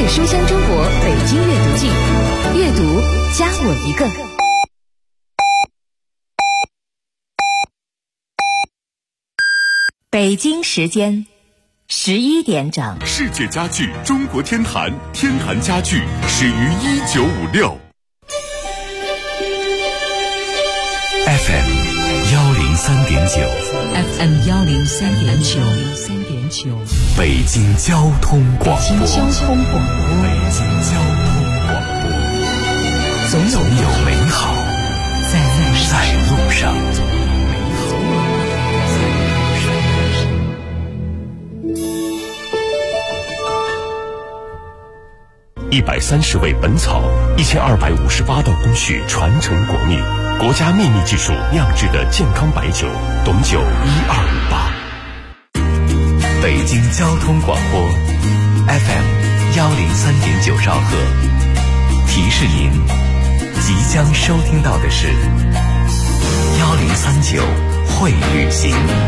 界书香中国北京阅读季，阅读加我一个。北京时间11点整。 世界家具中国天坛，天坛家具始于1956。FM 103.9 FM 103.9， 北京交通广播。 北京交通广播，总有美好在路上。 130味本草，1258道工序传承国秘，国家秘密技术酿制的健康白酒，董酒1258。 北京交通广播 FM 103.9兆赫，提示您即将收听到的是1039会旅行。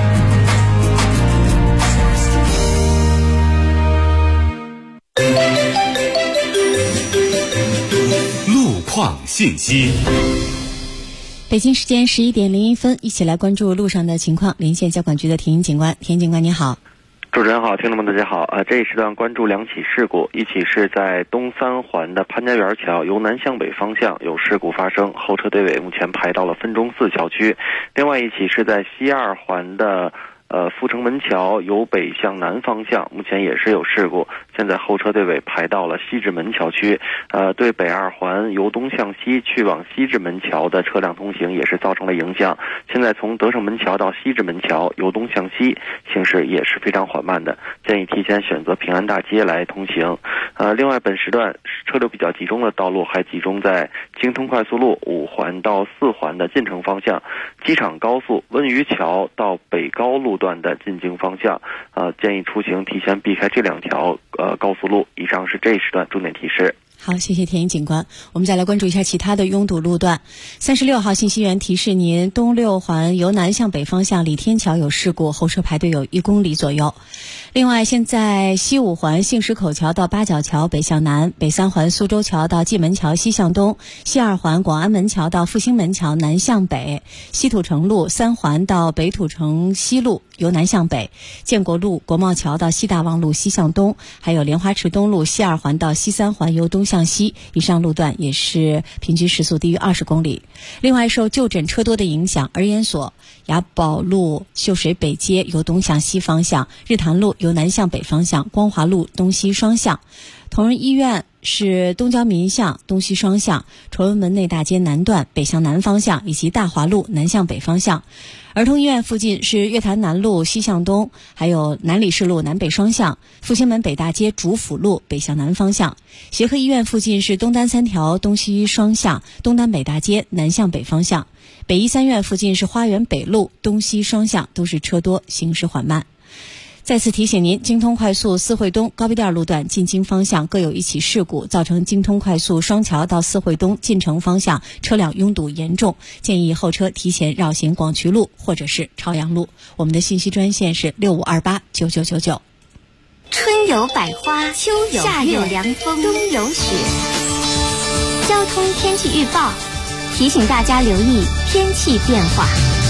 路况信息。 北京时间11点01分，一起来关注路上的情况。临县交管局的田英警官，田英警官你好。 主持人好，听众们大家好。这一时段关注两起事故，一起是在东三环的潘家园桥由南向北方向有事故发生，后车队尾目前排到了分钟寺桥区。另外一起是在西二环的阜成门桥由北向南方向，目前也是有事故，现在后车队尾排到了西直门桥区。对北二环由东向西去往西直门桥的车辆通行也是造成了影响，现在从德胜门桥到西直门桥由东向西行驶也是非常缓慢的，建议提前选择平安大街来通行。另外本时段车流比较集中的道路还集中在京通快速路5环到4环的进城方向，机场高速温榆桥到北高路段的进京方向，建议出行提前避开这两条高速路。以上是这一时段重点提示。 好，谢谢田英警官。我们再来关注一下其他的拥堵路段。36号信息源提示您，东6环由南向北方向李天桥有事故，后车排队有1公里左右。另外，现在西5环杏石口桥到八角桥北向南，北3环苏州桥到蓟门桥西向东，西2环广安门桥到复兴门桥南向北，西土城路3环到北土城西路由南向北，建国路国贸桥到西大望路西向东，还有莲花池东路西2环到西3环由东向西，以上路段也是平均时速低于20公里。另外，受就诊车多的影响，儿研所、雅宝路秀水北街由东向西方向，日坛路由南向北方向，光华路东西双向，同仁医院是东交民巷东西双向，崇文门内大街南段北向南方向，以及大华路南向北方向。儿童医院附近是月坛南路西向东，还有南礼士路南北双向，复兴门北大街主辅路北向南方向。协和医院附近是东单3条东西双向，东单北大街南向北方向。北医3院附近是花园北路东西双向，都是车多，行驶缓慢。再次提醒您，京通快速四惠东高碑店路段进京方向各有一起事故，造成京通快速双桥到四惠东进城方向车辆拥堵严重，建议后车提前绕行广渠路或者是朝阳路。我们的信息专线是65289999。 春有百花，秋有夏有凉风，冬有雪。交通天气预报提醒大家留意天气变化。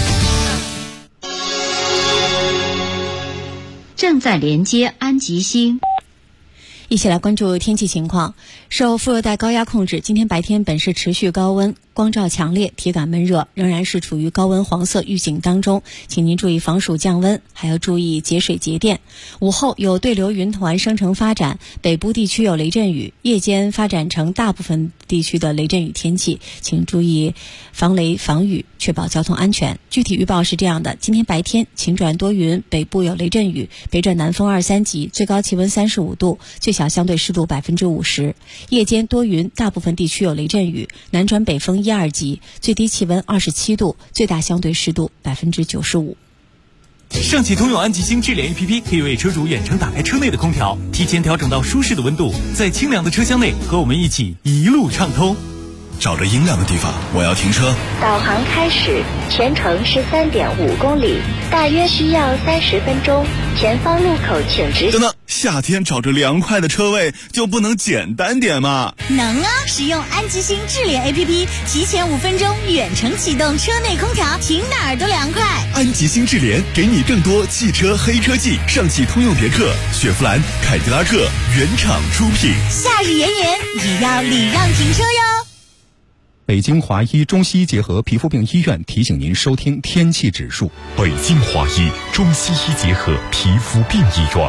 正在连接安吉星。 一起来关注天气情况。受副热带高压控制，今天白天本市持续高温，光照强烈，体感闷热，仍然是处于高温黄色预警当中，请您注意防暑降温，还要注意节水节电。午后有对流云团生成发展，北部地区有雷阵雨，夜间发展成大部分地区的雷阵雨天气，请注意防雷防雨，确保交通安全。具体预报是这样的：今天白天晴转多云，北部有雷阵雨，北转南风2、3级，最高气温35度，最小相对湿度50%。夜间多云，大部分地区有雷阵雨，南转北风1、2级，最低气温27度，最大相对湿度95%。 上汽通用安吉星智联 APP 可以为车主远程打开车内的空调，提前调整到舒适的温度，在清凉的车厢内和我们一起一路畅通。 找着阴凉的地方，我要停车。 导航开始，全程是3.5公里，大约需要30分钟。前方路口请直行。 等等，夏天找着凉快的车位就不能简单点吗？ 能啊！使用安吉星智联 APP， 提前5分钟远程启动车内空调，停哪儿都凉快。 安吉星智联给你更多汽车黑科技，上汽通用别克、雪佛兰、凯迪拉克原厂出品。 夏日炎炎也要礼让停车哟。 北京华医中西医结合皮肤病医院提醒您收听天气指数。 北京华医中西医结合皮肤病医院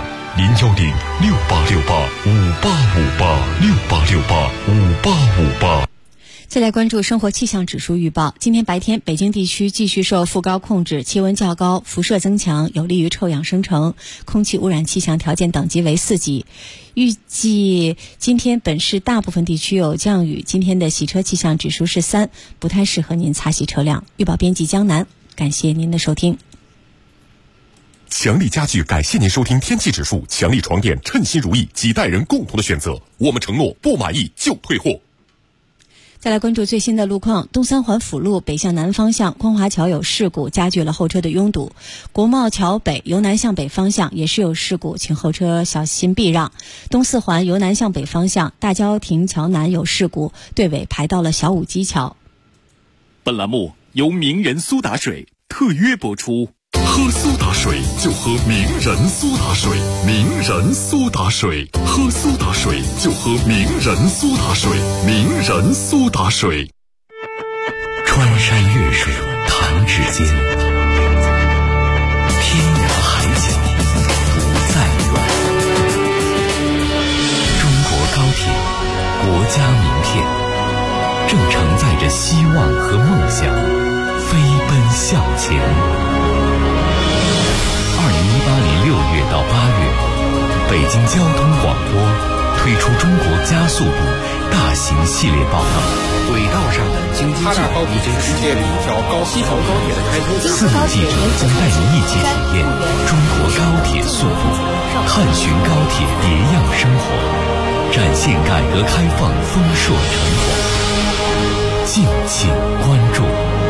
，0106868585858685858。 再来关注生活气象指数预报。今天白天，北京地区继续受副高控制，气温较高，辐射增强，有利于臭氧生成，空气污染气象条件等级为4级。预计今天本市大部分地区有降雨，今天的洗车气象指数是3，不太适合您擦洗车辆。预报编辑江南，感谢您的收听。 强力家具感谢您收听天气指数，强力床垫称心如意，几代人共同的选择，我们承诺不满意就退货。 再来关注最新的路况。东三环辅路北向南方向光华桥有事故，加剧了后车的拥堵。国贸桥北由南向北方向也是有事故，请后车小心避让。东四环由南向北方向大郊亭桥南有事故，队尾排到了小武基桥。 本栏目由名人苏打水特约播出。 喝苏打水就喝名人苏打水，名人苏打水，喝苏打水就喝名人苏打水，名人苏打水。 穿山越水弹指间，天涯海角不再远。中国高铁，国家名片，正承载着希望和梦想，飞奔向前。2018年6月到8月，北京交通广播推出中国加速度大型系列报道。 轨道上的经济计划已经实现了一条西条高铁的开通。 4路记者将带您一起体验中国高铁速度，探寻高铁别样生活，展现改革开放丰硕成果。敬请关注。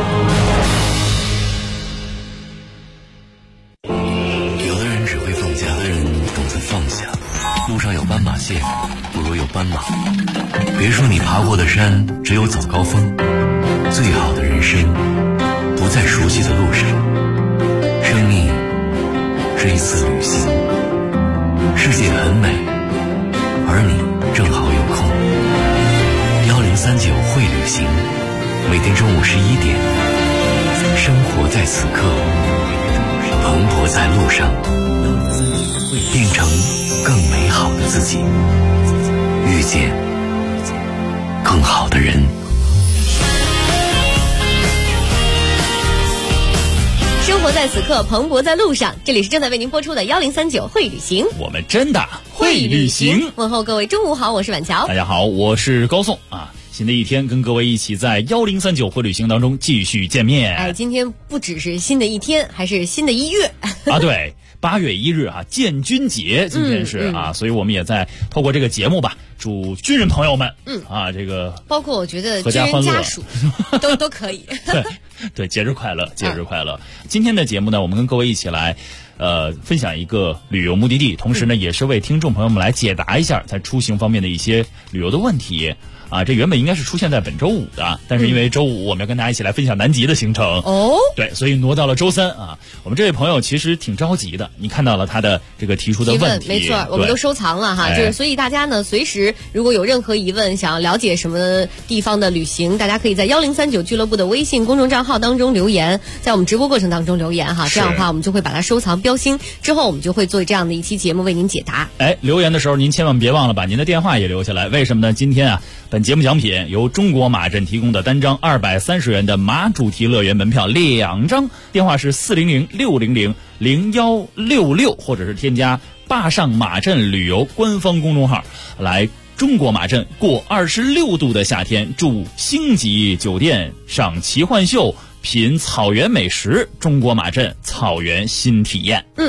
路上有斑马线，不如有斑马。别说你爬过的山只有早高峰，最好的人生不在熟悉的路上。生命是一次旅行，世界很美，而你正好有空。1039会旅行，每天中午11点，生活在此刻，蓬勃在路上，变成更美好的自己，遇见更好的人。 生活在此刻，蓬勃在路上。这里是正在为您播出的1039会旅行， 我们真的会旅行。 问候各位中午好，我是婉乔。 大家好，我是高颂啊。新的一天，跟各位一起在1039会旅行当中继续见面。 哎，今天不只是新的一天，还是新的一月啊！对，8月1日啊，建军节，今天是啊，所以我们也在透过这个节目吧，祝军人朋友们，这个包括我觉得军人家属都可以。 对，节日快乐，节日快乐。今天的节目呢，我们跟各位一起来分享一个旅游目的地，同时呢，也是为听众朋友们来解答一下在出行方面的一些旅游的问题。啊，这原本应该是出现在本周5的，但是因为周5我们要跟大家一起来分享南极的行程哦， 对，所以挪到了周3啊。我们这位朋友其实挺着急的，你看到了他的这个提出的问题， 没错，我们都收藏了哈，就是所以大家呢，随时如果有任何疑问，想要了解什么地方的旅行，大家可以在1039俱乐部的微信公众账号当中留言，在我们直播过程当中留言哈，这样的话我们就会把它收藏标星，之后我们就会做这样的一期节目为您解答。 哎，留言的时候您千万别忘了把您的电话也留下来，为什么呢？今天啊，本节目奖品由中国马镇提供的单张230元的马主题乐园门票2张，电话是400-600-0166，或者是添加坝上马镇旅游官方公众号来中国马镇过26度的夏天，住星级酒店，赏奇幻秀，品草原美食，中国马镇草原新体验。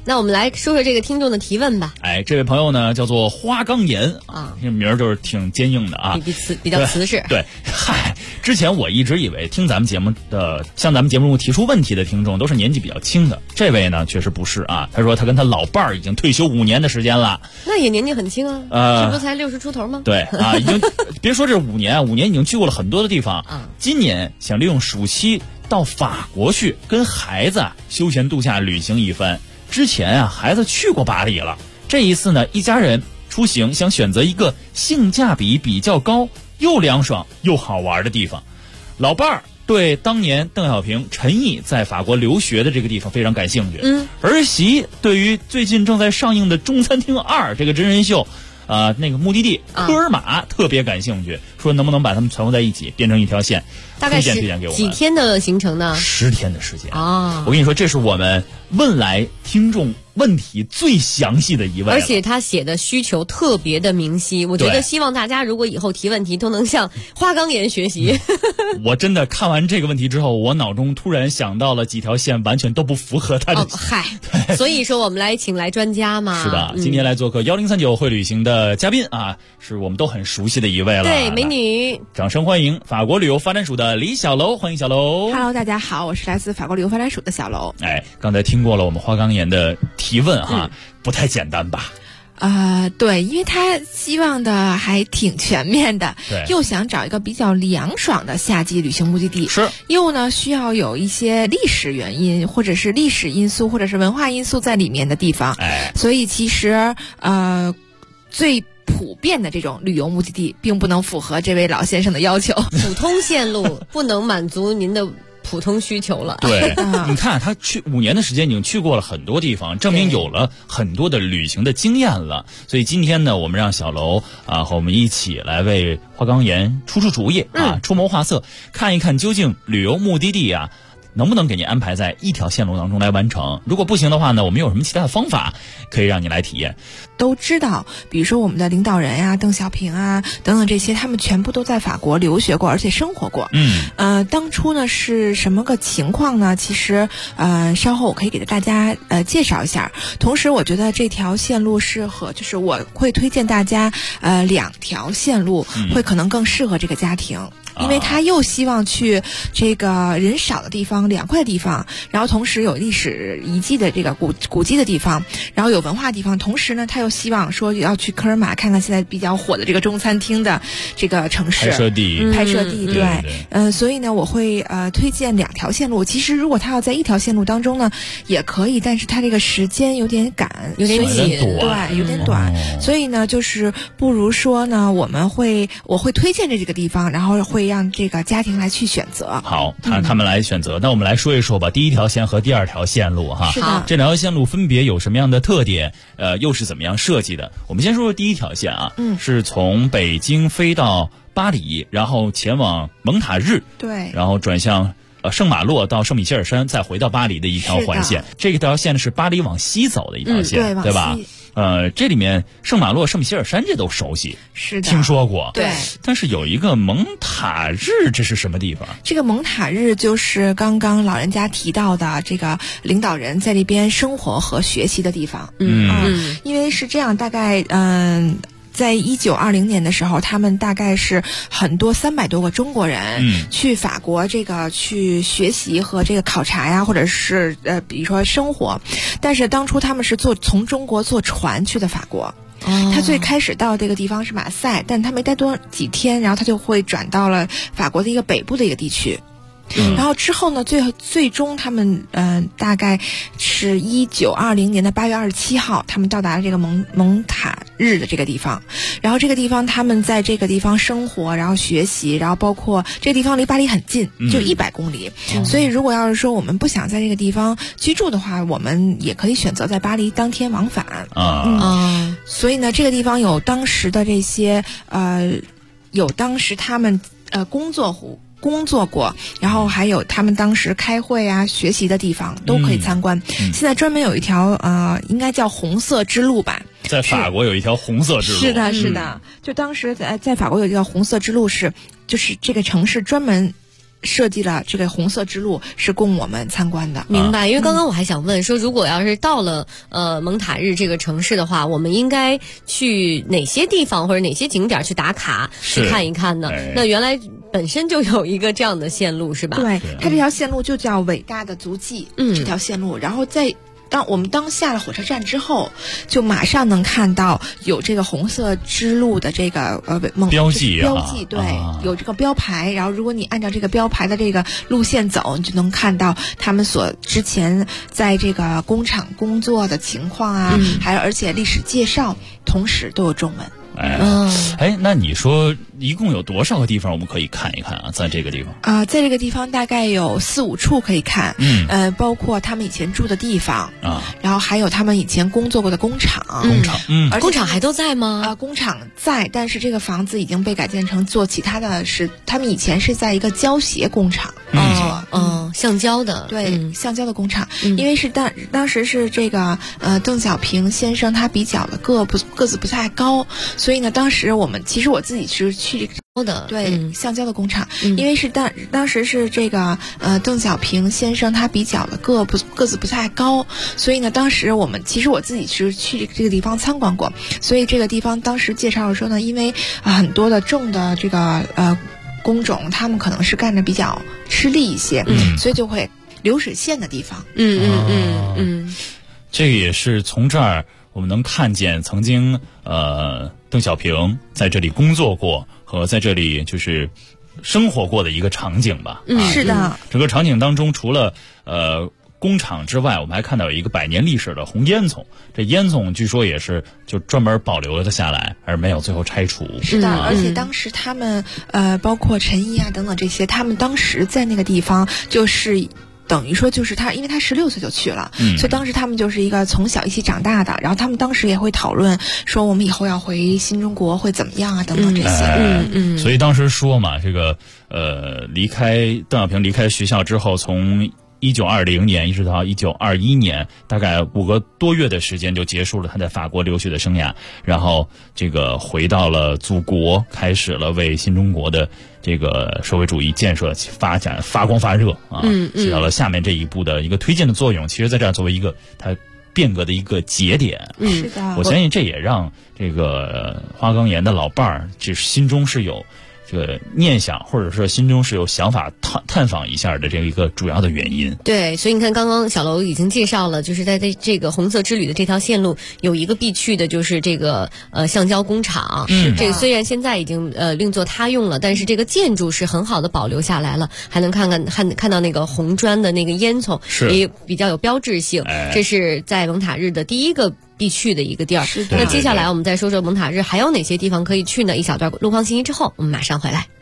那我们来说说这个听众的提问吧。 哎，这位朋友呢叫做花岗岩啊，这名儿就是挺坚硬的啊， 比较瓷实。 对，嗨，之前我一直以为听咱们节目的向咱们节目中提出问题的听众都是年纪比较轻的，这位呢确实不是啊。他说他跟他老伴儿已经退休5年的时间了， 那也年纪很轻啊，这不才60出头吗？ 对啊，已经别说这5年，5年已经去过了很多的地方。今年想利用暑期到法国去跟孩子休闲度假旅行一番。之前啊，孩子去过巴黎了，这一次呢，一家人出行想选择一个性价比比较高、又凉爽又好玩的地方。老伴儿对当年邓小平、陈毅在法国留学的这个地方非常感兴趣。儿媳对于最近正在上映的《中餐厅2》这个真人秀。那个目的地科尔玛特别感兴趣，说能不能把他们团合在一起变成一条线， 大概是几天的行程呢 ？10天的时间啊！我跟你说，这是我们问来听众问题最详细的一位， 而且他写的需求特别的明晰。我觉得希望大家如果以后提问题都能向花岗岩学习。 我真的看完这个问题之后，我脑中突然想到了几条线完全都不符合他的。 所以说我们来请来专家嘛。 是的，今天来做客1039会旅行的嘉宾啊，是我们都很熟悉的一位了。 对，美女， 掌声欢迎法国旅游发展署的李小楼，欢迎小楼。 Hello， 大家好，我是来自法国旅游发展署的小楼。 哎，刚才听过了我们花岗岩的提问哈，不太简单吧？ 对，因为他希望的还挺全面的，又想找一个比较凉爽的夏季旅行目的地， 是又呢需要有一些历史原因或者是历史因素或者是文化因素在里面的地方，所以其实最普遍的这种旅游目的地并不能符合这位老先生的要求， 普通线路不能满足您的普通需求了。 对，你看他去5年的时间已经去过了很多地方，证明有了很多的旅行的经验了。所以今天呢，我们让小楼和我们一起来为花岗岩出主意出谋划策，看一看究竟旅游目的地能不能给您安排在一条线路当中来完成？如果不行的话呢，我们有什么其他的方法可以让你来体验？ 都知道，比如说我们的领导人邓小平等等这些，他们全部都在法国留学过，而且生活过。当初呢是什么个情况呢？其实稍后我可以给大家介绍一下。同时，我觉得这条线路适合，就是我会推荐大家2条线路会可能更适合这个家庭。因为他又希望去这个人少的地方、凉快的地方，然后同时有历史遗迹的这个古迹的地方，然后有文化的地方，同时呢，他又希望说要去科尔玛看看现在比较火的这个中餐厅的这个城市拍摄地， 对，所以呢，我会推荐2条线路。其实如果他要在一条线路当中呢，也可以，但是他这个时间有点赶， 有点紧， 对，有点短，所以呢，就是不如说呢，我会推荐这几个地方，然后会让这个家庭来去选择。 好，他们来选择。那我们来说一说吧，第1条线和第2条线路哈。 是的， 这2条线路分别有什么样的特点？又是怎么样设计的？我们先说说第1条线是从北京飞到巴黎，然后前往蒙塔日， 对， 然后转向圣马洛到圣米歇尔山，再回到巴黎的一条环线。这条线是巴黎往西走的一条线，对吧？这里面圣马洛、圣米歇尔山这都熟悉， 是的， 听说过。 对， 但是有一个蒙塔日，这是什么地方？ 这个蒙塔日就是刚刚老人家提到的这个领导人在这边生活和学习的地方。因为是这样，大概在1920年的时候，他们大概是很多300多个中国人去法国这个去学习和这个考察呀，或者是比如说生活，但是当初他们是从中国坐船去的法国。他最开始到这个地方是马赛，但他没待多几天，然后他就会转到了法国的一个北部的一个地区。然后之后呢，最终他们大概是1920年的8月27号，他们到达了这个蒙塔日的这个地方。然后这个地方他们在这个地方生活，然后学习，然后包括这个地方离巴黎很近，就100公里。所以如果要是说我们不想在这个地方居住的话，我们也可以选择在巴黎当天往返。所以呢，这个地方有当时的这些有当时他们工作过，然后还有他们当时开会学习的地方都可以参观。现在专门有一条应该叫红色之路吧， 在法国有一条红色之路。 是的，就当时在法国有一条红色之路，就是这个城市专门设计了这个红色之路是供我们参观的。 明白。因为刚刚我还想问说，如果要是到了蒙塔日这个城市的话，我们应该去哪些地方或者哪些景点去打卡去看一看呢？那原来本身就有一个这样的线路是吧？ 对，它这条线路就叫伟大的足迹，这条线路，然后我们下了火车站之后，就马上能看到有这个红色之路的这个标记， 对，有这个标牌。然后如果你按照这个标牌的这个路线走，你就能看到他们之前在这个工厂工作的情况啊，而且历史介绍，同时都有中文。 那你说一共有多少个地方我们可以看一看啊？在这个地方在这个地方大概有4-5处可以看，包括他们以前住的地方啊，然后还有他们以前工作过的工厂， 而工厂还都在吗？ 工厂在，但是这个房子已经被改建成做其他的他们以前是在一个胶鞋工厂橡胶的， 对，橡胶的工厂，因为是当时是这个邓小平先生他比较的个子不太高，所以呢，当时其实我自己是去对橡胶的工厂，因为是当时是这个邓小平先生他比较的个子不太高，所以呢，当时其实我自己是去这个地方参观过，所以这个地方当时介绍说呢，因为很多的重的这个工种，他们可能是干着比较吃力一些，所以就会流水线的地方。 这个也是从这儿我们能看见曾经邓小平在这里工作过和在这里就是生活过的一个场景吧。 是的。 整个场景当中，除了工厂之外，我们还看到有一个100年历史的红烟囱。这烟囱据说也是就专门保留了下来，而没有最后拆除。 是的，而且当时他们包括陈毅啊等等这些，他们当时在那个地方就是等于说就是因为他16岁就去了，所以当时他们就是一个从小一起长大的，然后他们当时也会讨论说我们以后要回新中国会怎么样啊等等这些。 所以当时说嘛，这个邓小平离开学校之后，从1920年一直到1921年，大概5个多月的时间就结束了他在法国留学的生涯，然后这个回到了祖国，开始了为新中国的这个社会主义建设发展发光发热啊，起到了下面这一步的一个推进的作用。其实在这儿作为一个他变革的一个节点， 是的， 我相信这也让这个花岗岩的老伴儿就是心中是有这个念想，或者说心中是有想法探访一下的这一个主要的原因。 对，所以你看刚刚小楼已经介绍了，就是在这个红色之旅的这条线路有一个必去的，就是这个橡胶工厂。这个虽然现在已经另作他用了，但是这个建筑是很好的保留下来了，还能看到那个红砖的那个烟囱，也比较有标志性。这是在蒙塔日的第一个必去的一个地儿。那接下来我们再说说蒙塔日还有哪些地方可以去呢？一小段路况信息之后，我们马上回来。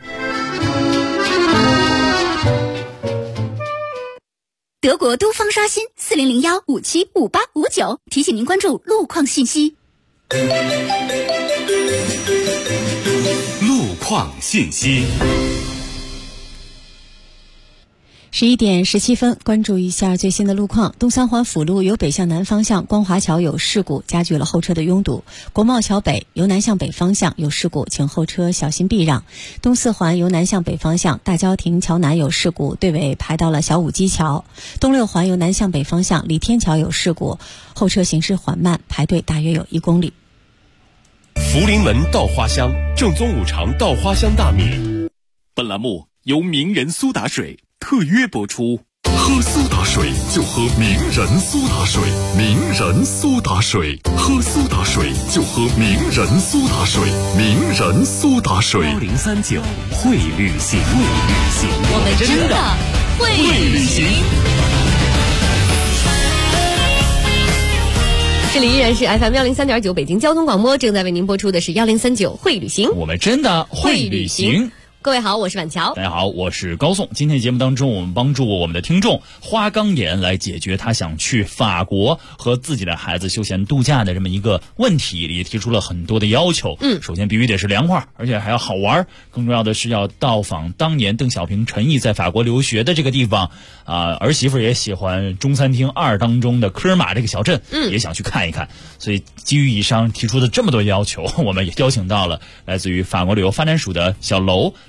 德国东方刷新4001575859，提醒您关注路况信息。 路况信息。 11点17分，关注一下最新的路况。东三环辅路由北向南方向光华桥有事故，加剧了后车的拥堵。国贸桥北由南向北方向有事故，请后车小心避让。东四环由南向北方向大郊亭桥南有事故，队尾排到了小武基桥。东六环由南向北方向李天桥有事故，后车行驶缓慢，排队大约有1公里。 福临门稻花香，正宗五常稻花香大米。本栏目由名人苏打水特约播出。 喝苏打水就喝名人苏打水，名人苏打水，喝苏打水就喝名人苏打水，名人苏打水。 1039会旅行， 我们真的会旅行。 这里依然是 FM 103.9北京交通广播，正在为您播出的是1039会旅行， 我们真的会旅行。 各位好，我是婉乔。 大家好，我是高颂。今天节目当中，我们帮助我们的听众花岗岩来解决他想去法国和自己的孩子休闲度假的这么一个问题，也提出了很多的要求。首先必须得是凉快，而且还要好玩，更重要的是要到访当年邓小平、陈毅在法国留学的这个地方儿媳妇也喜欢中餐厅2当中的科尔玛这个小镇，也想去看一看。所以基于以上提出的这么多要求，我们也邀请到了来自于法国旅游发展署的小楼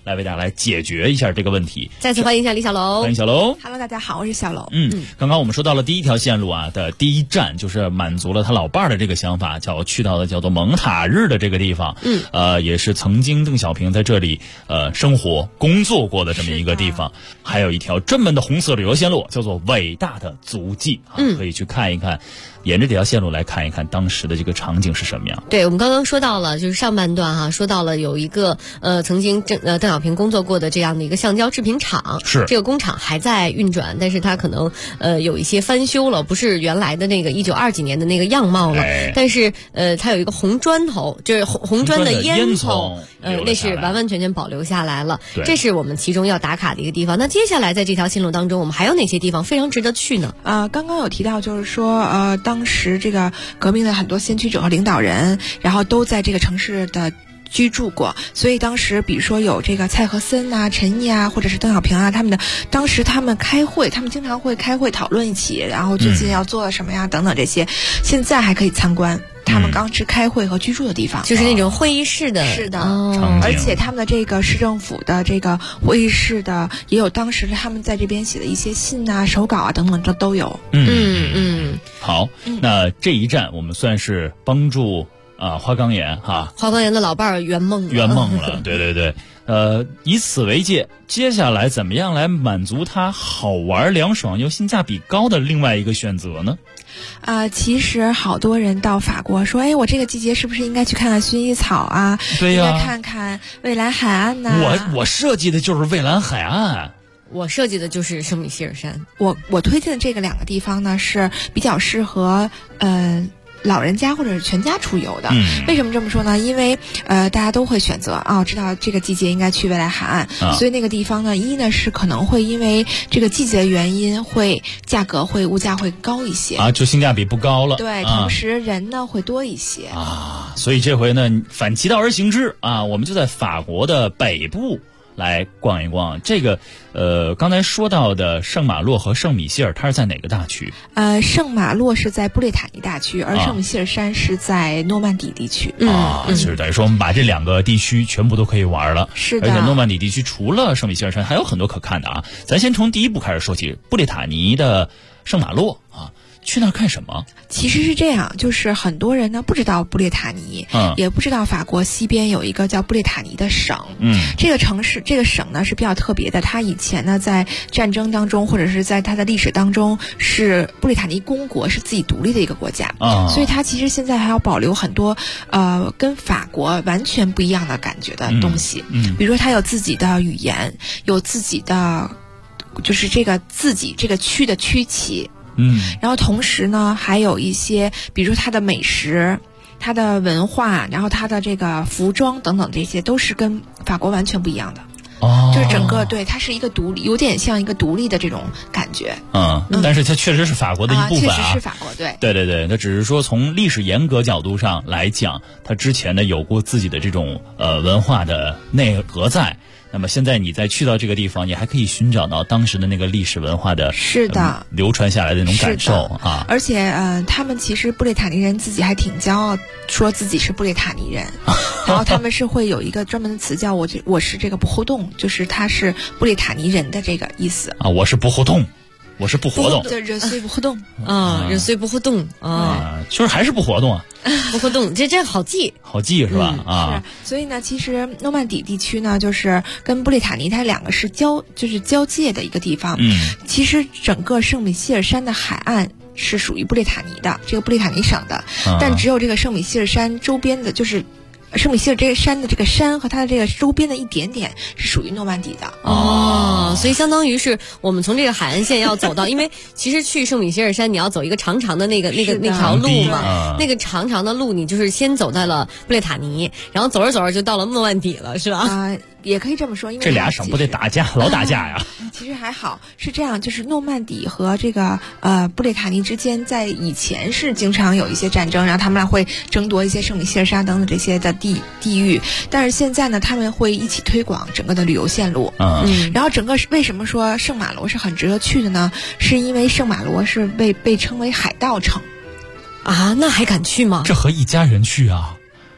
来为大家来解决一下这个问题。 再次欢迎一下李小楼。 欢迎小楼。 Hello， 大家好，我是小楼。 刚刚我们说到了第一条线路啊的第一站，就是满足了他老伴儿的这个想法，去到的叫做蒙塔日的这个地方。也是曾经邓小平在这里生活工作过的这么一个地方。还有一条专门的红色旅游线路，叫做伟大的足迹啊，可以去看一看，沿着这条线路来看一看当时的这个场景是什么样。 对，我们刚刚说到了，就是上半段说到了有一个曾经邓小平工作过的这样的一个橡胶制品厂， 是这个工厂还在运转，但是它可能有一些翻修了，不是原来的那个1920几年的那个样貌了。但是它有一个红砖头，就是红砖的烟囱，那是完完全全保留下来了。这是我们其中要打卡的一个地方。那接下来在这条线路当中，我们还有哪些地方非常值得去呢？ 刚刚有提到，就是说当时这个革命的很多先驱者和领导人，然后都在这个城市的居住过，所以当时比如说有这个蔡和森啊、陈毅啊，或者是邓小平啊，当时他们开会，他们经常会开会讨论一起，然后最近要做什么呀等等这些，现在还可以参观他们当时开会和居住的地方， 就是那种会议室的。 是的，而且他们的这个市政府的这个会议室的，也有当时他们在这边写的一些信啊、手稿啊等等，这都有。 好，那这一站我们算是帮助花岗岩花岗岩的老伴儿圆梦了，对。以此为戒，接下来怎么样来满足他好玩凉爽又性价比高的另外一个选择呢？ 其实好多人到法国说，我这个季节是不是应该去看看薰衣草啊？ 对呀， 应该看看蔚蓝海岸呐。 我设计的就是蔚蓝海岸。 我设计的就是圣米歇尔山。 我推荐的这个2个地方呢，是比较适合老人家或者是全家出游的。为什么这么说呢？因为大家都会选择知道这个季节应该去蔚蓝海岸，所以那个地方呢，一呢是可能会因为这个季节的原因，价格物价会高一些就性价比不高了。 对，同时人呢会多一些所以这回呢反其道而行之我们就在法国的北部来逛一逛。这个刚才说到的圣马洛和圣米歇尔，它是在哪个大区？ 圣马洛是在布列塔尼大区，而圣米歇尔山是在诺曼底地区。 就是等于说我们把这2个地区全部都可以玩了。 是的。 而且诺曼底地区除了圣米歇尔山，还有很多可看的咱先从第一步开始说起，布列塔尼的圣马洛去那儿干什么？ 其实是这样，就是很多人呢不知道布列塔尼，也不知道法国西边有一个叫布列塔尼的省。这个省呢是比较特别的，它以前呢在战争当中或者是在它的历史当中是布列塔尼公国，是自己独立的一个国家。所以它其实现在还要保留很多跟法国完全不一样的感觉的东西。比如说它有自己的语言，有自己的就是这个区的区旗。然后同时呢，还有一些，比如说它的美食、它的文化，然后它的这个服装等等，这些都是跟法国完全不一样的。就是整个它是一个独立，有点像一个独立的这种感觉。 但是它确实是法国的一部分确实是法国，对。 对，它只是说从历史严格角度上来讲，它之前呢有过自己的这种文化的内核在。那么现在你再去到这个地方，你还可以寻找到当时的那个历史文化的， 是的， 流传下来的那种感受而且他们其实布列塔尼人自己还挺骄傲，说自己是布列塔尼人。然后他们是会有一个专门的词叫我是这个不活动，就是他是布列塔尼人的这个意思我是不活动。我是不活动， 人虽不活动人虽不活动就是还是不活动不活动，这好记是吧？ 是。所以呢，其实诺曼底地区呢，就是跟布列塔尼它2个是交界的一个地方。其实整个圣米歇尔山的海岸是属于布列塔尼的，这个布列塔尼省的，但只有这个圣米歇尔山周边的，就是圣米歇尔这个山的这个山和它的这个周边的一点点是属于诺曼底的所以相当于是我们从这个海岸线要走到，因为其实去圣米歇尔山你要走一个长长的那条路嘛，那个长长的路你就是先走在了布列塔尼，然后走着走着就到了诺曼底了，是吧？ 也可以这么说，因为这俩省不得打架，老打架呀。 其实还好，是这样，就是诺曼底和这个布列塔尼之间，在以前是经常有一些战争，然后他们俩会争夺一些圣米歇尔山等等这些的地域。但是现在呢，他们会一起推广整个的旅游线路。然后整个为什么说圣马罗是很值得去的呢？是因为圣马罗是被称为海盗城那还敢去吗？ 这和一家人去啊？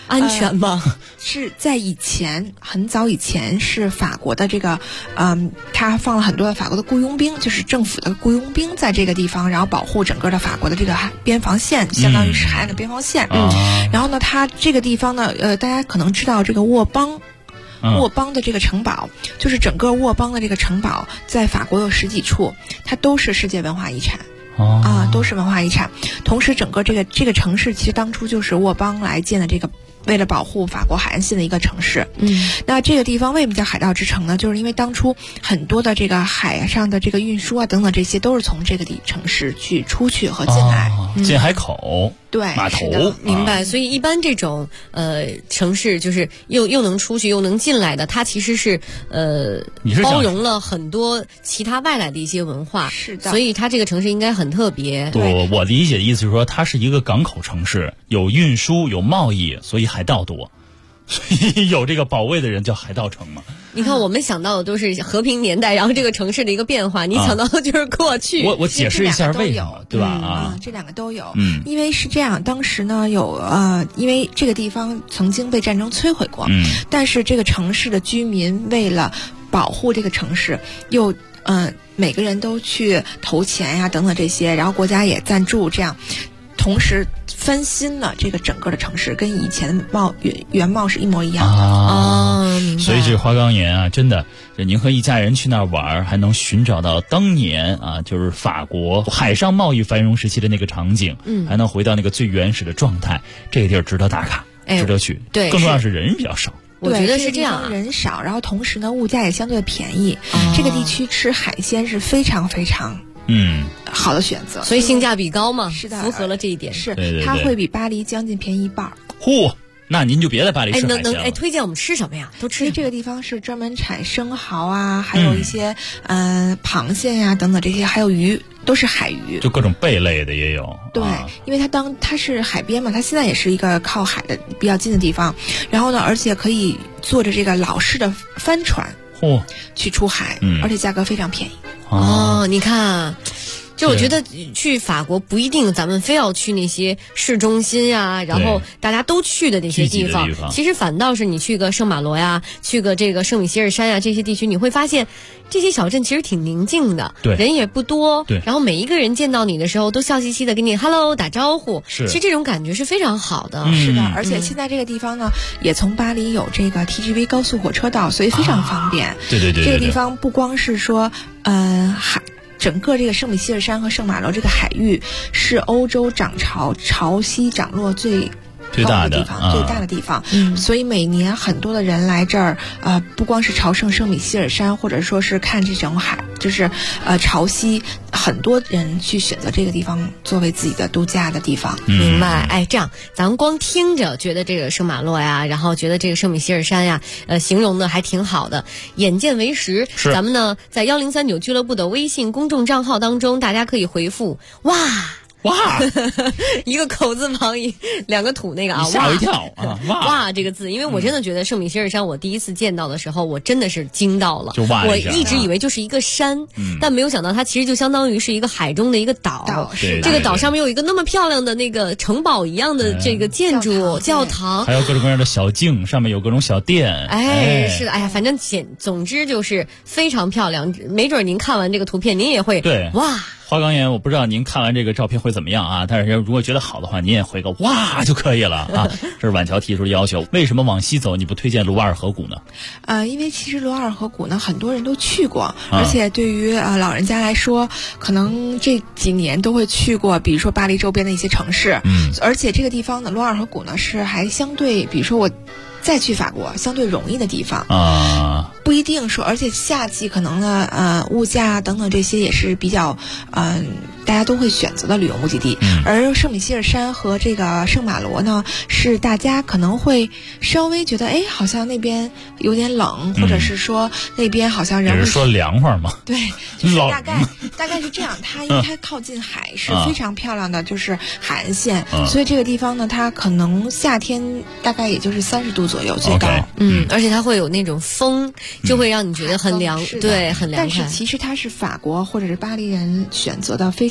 安全吗？ 是在以前很早以前是法国的这个，他放了很多的法国的雇佣兵，就是政府的雇佣兵在这个地方，然后保护整个的法国的这个边防线，相当于是海岸的边防线。然后呢，它这个地方呢，大家可能知道这个沃邦的这个城堡，就是整个沃邦的这个城堡，在法国有10几处，它都是世界文化遗产。都是文化遗产。同时，整个这个城市其实当初就是沃邦来建的，这个为了保护法国海岸线的一个城市。那这个地方为什么叫海盗之城呢？就是因为当初很多的这个海上的这个运输啊等等，这些都是从这个城市出去和进来。 进海口。 对， 码头， 明白。所以一般这种城市就是又能出去又能进来的，它其实是包容了很多其他外来的一些文化。 是的， 所以它这个城市应该很特别。 我理解的意思是说，它是一个港口城市，有运输有贸易，所以海盗多，所以有这个保卫的人叫海盗城嘛。 你看，我们想到的都是和平年代，然后这个城市的一个变化，你想到的就是过去。 我解释一下为什么，对吧？ 这两个都有。因为是这样，当时呢因为这个地方曾经被战争摧毁过，但是这个城市的居民为了保护这个城市，又每个人都去投钱呀等等这些，然后国家也赞助，这样同时翻新了这个整个的城市，跟以前的原貌是一模一样的。 明白。 所以这花岗岩啊，真的，您和一家人去那儿玩，还能寻找到当年就是法国海上贸易繁荣时期的那个场景，还能回到那个最原始的状态。这个地儿值得打卡，值得去。 对， 更重要是人比较少。 我觉得是这样， 人少，然后同时呢，物价也相对便宜。这个地区吃海鲜是非常非常好的选择， 所以性价比高嘛。 是的， 符合了这一点。 是， 对， 它会比巴黎将近便宜1半。 那您就别在巴黎吃海鲜了。 推荐我们吃什么呀？都吃。 这个地方是专门产生蚝啊，还有一些螃蟹呀等等这些，还有鱼，都是海鱼， 就各种贝类的也有。 对，因为它是海边嘛，它现在也是一个靠海的比较近的地方。然后呢，而且可以坐着这个老式的帆船去出海，而且价格非常便宜。 你看。就我觉得去法国不一定咱们非要去那些市中心呀，然后大家都去的那些地方，其实反倒是你去个圣马罗呀，去个这个圣米歇尔山呀，这些地区你会发现这些小镇其实挺宁静的，人也不多，然后每一个人见到你的时候都笑嘻嘻的跟你 hello 打招呼，其实这种感觉是非常好的。 是的，而且现在这个地方呢，也从巴黎有这个 TGV 高速火车道，所以非常方便。 对， 这个地方不光是说整个这个圣米歇尔山和圣马罗这个海域是欧洲涨潮潮汐涨落最高的地方，最大的地方。所以每年很多的人来这儿，不光是朝圣圣米歇尔山，或者说是看这种海，就是潮汐，很多人去选择这个地方作为自己的度假的地方。 明白？这样咱们光听着觉得这个圣马洛呀，然后觉得这个圣米歇尔山呀，形容的还挺好的，眼见为实。咱们呢在1039俱乐部的微信公众账号当中，大家可以回复哇，一个口字旁两个土那个吓我一跳哇这个字，因为我真的觉得圣米歇尔山我第一次见到的时候，我真的是惊到了。我一直以为就是一个山，但没有想到它其实就相当于是一个海中的一个岛。这个岛上面有一个那么漂亮的那个城堡一样的这个建筑教堂， 还有各种各样的小径，上面有各种小店。 是的，反正总之就是非常漂亮。没准您看完这个图片，您也会哇。 花岗岩，我不知道您看完这个照片会怎么样啊？但是如果觉得好的话，您也回个哇就可以了啊。这是婉乔提出的要求。为什么往西走你不推荐卢瓦尔河谷呢？ 因为其实卢瓦尔河谷呢，很多人都去过，而且对于老人家来说，可能这几年都会去过，比如说巴黎周边的一些城市。而且这个地方呢，卢瓦尔河谷呢是还相对，比如说我再去法国相对容易的地方不一定说，而且夏季可能呢物价等等这些也是比较大家都会选择的旅游目的地。而圣米歇尔山和这个圣马罗呢，是大家可能会稍微觉得好像那边有点冷，或者是说那边好像人会说凉快吗？ 对，就是大概是这样。它因为它靠近海，是非常漂亮的，就是海岸线，所以这个地方呢，它可能夏天大概也就是30度左右最高。 而且它会有那种风，就会让你觉得很凉，对，很凉快。 但是其实它是法国或者是巴黎人选择的非常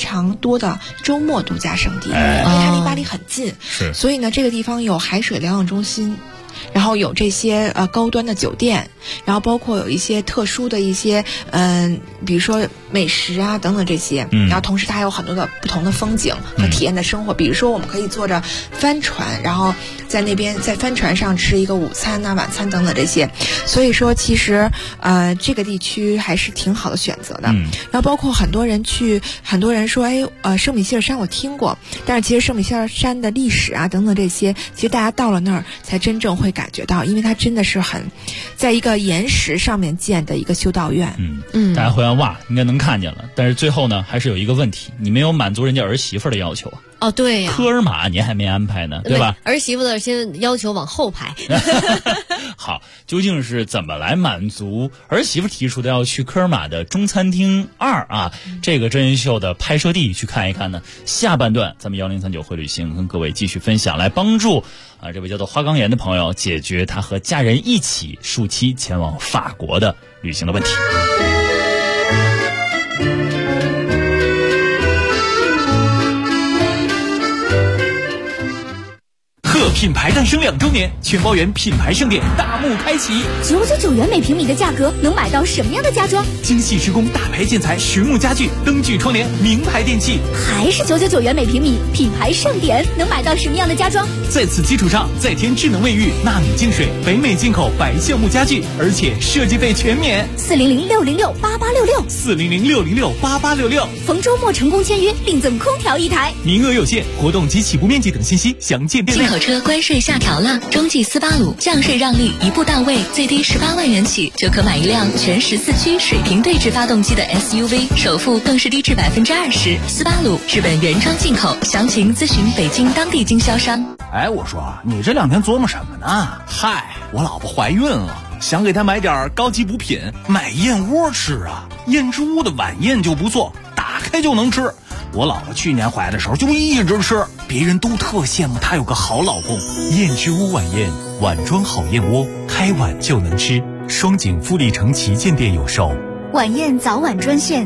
常多的周末度假胜地，因为它离巴黎很近， 是， 所以呢，这个地方有海水疗养中心。然后有这些高端的酒店，然后包括有一些特殊的一些比如说美食啊等等这些，然后同时它还有很多的不同的风景和体验的生活，比如说我们可以坐着帆船，然后在那边在帆船上吃一个午餐啊、晚餐等等这些，所以说其实这个地区还是挺好的选择的。然后包括很多人说圣米歇尔山我听过，但是其实圣米歇尔山的历史啊等等这些，其实大家到了那儿才真正会感觉到，因为它真的是在一个岩石上面建的一个修道院。 大家回完哇应该能看见了，但是最后呢还是有一个问题，你没有满足人家儿媳妇的要求啊。 哦，对呀， 科尔玛你还没安排呢，对吧？ 儿媳妇的先要求往后排。 好，究竟是怎么来满足儿媳妇提出的要去科尔玛的中餐厅2啊？这个真人秀的拍摄地去看一看呢？下半段咱们1039会旅行跟各位继续分享，来帮助这位叫做花岗岩的朋友解决他和家人一起暑期前往法国的旅行的问题。 品牌诞生2周年，全包园品牌盛典大幕开启 ，999元每平米的价格能买到什么样的家装？ 精细施工大牌建材实木家具，灯具窗帘名牌电器， 还是999元每平米，品牌盛典能买到什么样的家装？ 在此基础上再添智能卫浴、纳米净水、北美进口白橡木家具，而且设计费全免。 400-606-8866，400-606-8866，逢周末成功签约另赠空调1台， 名额有限，活动及起步面积等信息详见店内。 进口车关税下调了，中继斯巴鲁降税让利一步到位，最低18万元起就可买一辆全14驱水平对置发动机的 SUV， 首付更是低至20%。斯巴鲁日本原装进口，详情咨询北京当地经销商。 我说你这2天琢磨什么呢？嗨，我老婆怀孕了，想给她买点高级补品，买燕窝吃啊。燕之屋的晚宴就不错，打开就能吃。我老婆去年怀的时候就一直吃，别人都特羡慕她有个好老公。 燕之屋晚宴，碗装好燕窝，开碗就能吃。双井富力城旗舰店有售。 晚宴早晚专线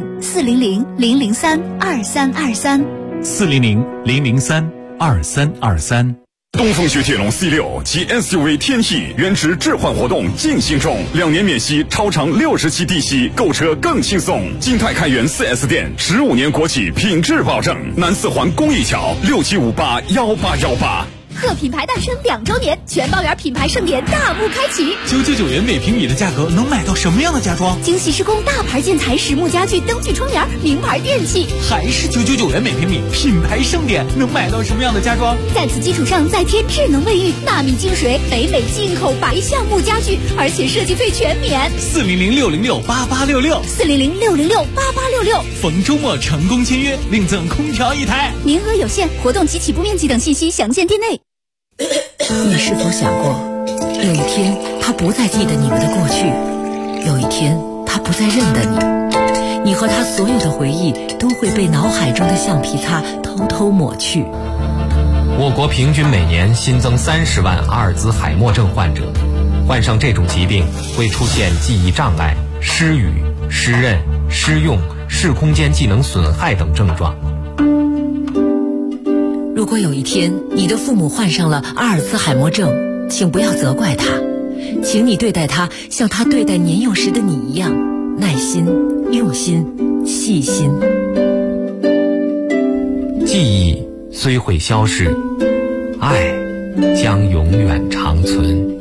400-003-2323，400-003-2323。 东风雪铁龙 C6 及 SUV 天翼原值置换活动进行中，2年免息，超长60期低息，购车更轻松。金泰开元 4S 店，15年国企品质保证。南四环公益桥67581818。 贺品牌诞生2周年，全包园品牌盛典大幕开启 ，999元每平米的价格能买到什么样的家装？ 精细施工大牌建材实木家具，灯具窗帘名牌电器， 还是999元每平米，品牌盛典能买到什么样的家装？ 在此基础上再添智能卫浴、纳米净水、北美进口白橡木家具，而且设计费全免。 400-606-8866，400-606-8866，逢周末成功签约另赠空调1台， 名额有限，活动及起步面积等信息详见店内。 你是否想过，有一天他不再记得你们的过去，有一天他不再认得你，你和他所有的回忆都会被脑海中的橡皮擦偷偷抹去。 我国平均每年新增30万阿尔兹海默症患者，患上这种疾病会出现记忆障碍、失语、失认、失用、视空间技能损害等症状。 如果有一天你的父母患上了阿尔兹海默症，请不要责怪他，请你对待他像他对待年幼时的你一样，耐心、用心、细心。 记忆虽会消逝，爱将永远长存。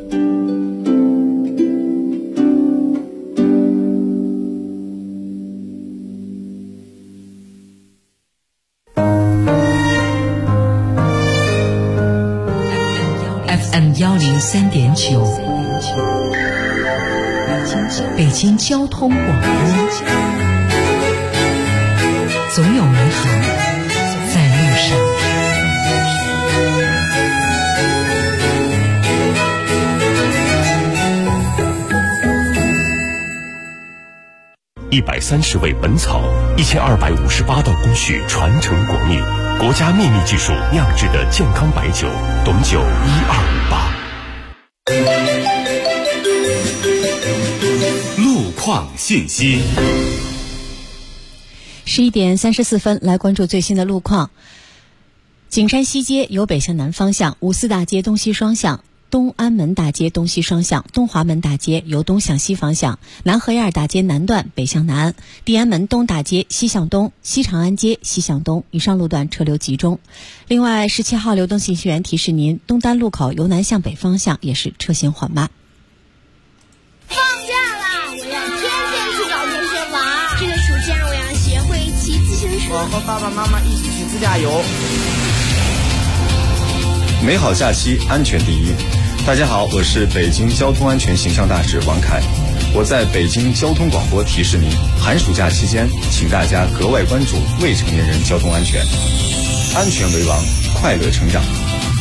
103.9，北京交通广播，总有美好在路上。 130味本草，1258道工序传承国秘，国家秘密技术酿制的健康白酒，董酒1258。路况信息。 11点34分，来关注最新的路况。景山西街由北向南方向，五四大街东西双向，东安门大街东西双向，东华门大街由东向西方向，南河沿大街南段北向南，地安门东大街西向东，西长安街西向东，以上路段车流集中。另外17号流动信息源提示您，东单路口由南向北方向也是车行缓慢。 放假啦，我要天天去找同学玩。这个暑假我要学会骑自行车。 我和爸爸妈妈一起去自驾游。 美好假期，安全第一。大家好，我是北京交通安全形象大使王凯。我在北京交通广播提示您，寒暑假期间，请大家格外关注未成年人交通安全，安全为王，快乐成长。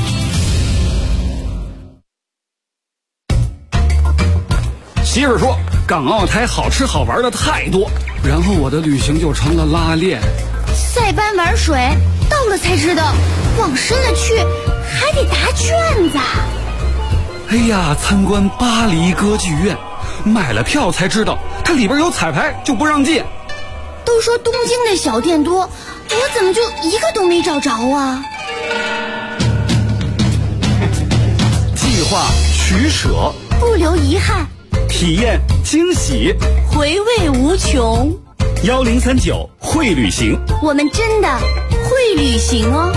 媳妇说，港澳台好吃好玩的太多，然后我的旅行就成了拉练。 塞班玩水，到了才知道，往深了去还得答卷子。 哎呀，参观巴黎歌剧院，买了票才知道，它里边有彩排就不让进。 都说东京的小店多，我怎么就一个都没找着啊？ 计划取舍， 不留遗憾， 体验惊喜， 回味无穷。 1039会旅行， 我们真的会旅行哦。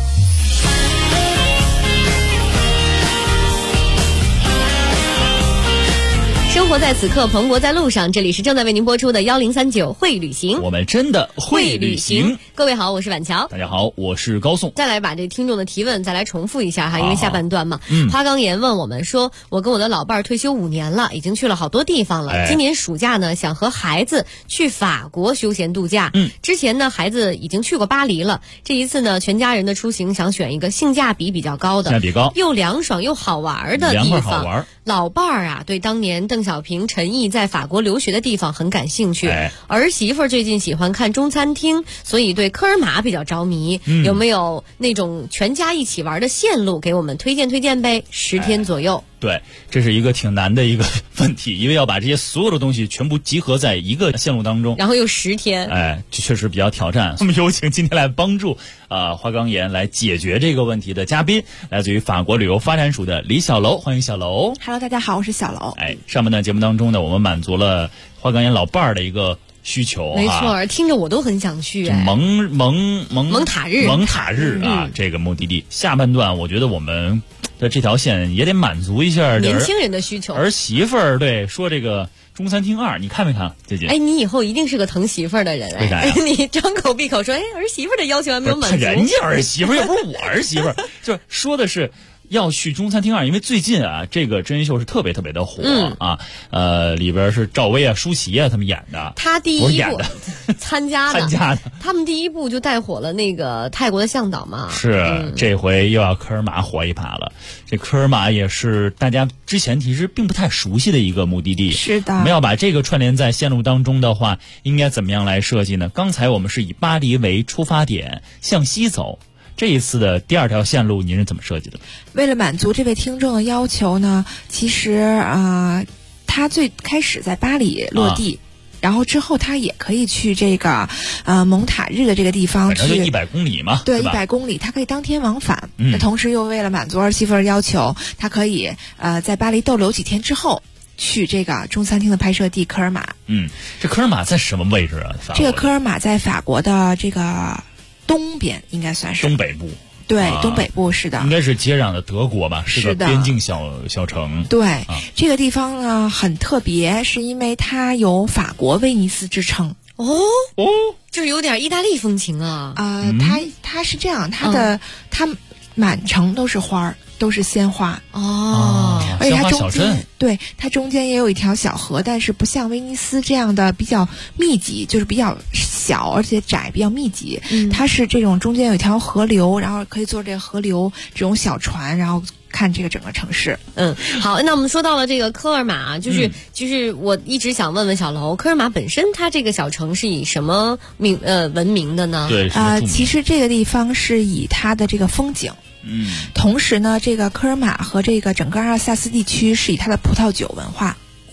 生活在此刻，蓬勃在路上。这里是正在为您播出的1039会旅行， 我们真的会旅行。 各位好，我是婉乔。 大家好，我是高颂。 再来把这听众的提问再来重复一下哈，因为下半段嘛。花岗岩问我们说，我跟我的老伴儿退休5年了，已经去了好多地方了。今年暑假呢，想和孩子去法国休闲度假。之前呢，孩子已经去过巴黎了。这一次呢，全家人的出行想选一个性价比比较高的，又凉爽又好玩的地方。老伴儿啊，对当年邓小平、陈毅在法国留学的地方很感兴趣。儿媳妇最近喜欢看中餐厅，所以对科尔玛比较着迷。有没有那种全家一起玩的线路给我们推荐推荐呗？10天左右。 对，这是一个挺难的一个问题，因为要把这些所有的东西全部集合在一个线路当中， 然后又10天， 这确实比较挑战。我们有请今天来帮助花岗岩来解决这个问题的嘉宾，来自于法国旅游发展署的李小楼，欢迎小楼。 Hello， 大家好，我是小楼。 上半段节目当中呢，我们满足了花岗岩老伴儿的一个需求， 没错，听着我都很想去。蒙塔日啊，这个目的地。下半段我觉得我们的这条线也得满足一下年轻人的需求。 儿媳妇儿对说这个中餐厅2，你看没看姐姐？ 你以后一定是个疼媳妇儿的人。 为啥呀？ 你张口闭口说，儿媳妇儿的要求还没有满足。 人家儿媳妇儿又不是我儿媳妇儿，就是说的是要去中餐厅2，因为最近啊，这个真人秀是特别特别的火里边是赵薇啊、舒淇啊他们演的。 他第一部参加的，他们第一部就带火了那个泰国的向导嘛。 是，这回又要科尔玛火一把了。这科尔玛也是大家之前其实并不太熟悉的一个目的地。 是的。 我们要把这个串联在线路当中的话，应该怎么样来设计呢？刚才我们是以巴黎为出发点向西走。这一次的第2条线路您是怎么设计的？ 为了满足这位听众的要求呢，其实他最开始在巴黎落地，然后之后他也可以去这个蒙塔日的这个地方去， 反正就100公里嘛。 对，100公里，他可以当天往返。同时又为了满足儿媳妇的要求，他可以在巴黎逗留几天之后去这个中餐厅的拍摄地科尔玛。 这科尔玛在什么位置啊？ 这个科尔玛在法国的这个东边，应该算是东北部。 对，东北部是的， 应该是接壤的德国吧，是个边境小城。 对，这个地方呢很特别，是因为它有法国威尼斯之称。 就是有点意大利风情啊。 它是这样，它满城都是花儿。都是鲜花而且它中间它中间也有一条小河，但是不像威尼斯这样的比较密集，就是比较小而且窄，比较密集。它是这种中间有一条河流，然后可以坐这个河流这种小船，然后看这个整个城市。 好，那我们说到了这个科尔玛，就是我一直想问问小楼，科尔玛本身它这个小城是以什么闻名的呢？ 对， 其实这个地方是以它的这个风景。同时呢，这个科尔玛和这个整个阿尔萨斯地区是以它的葡萄酒文化。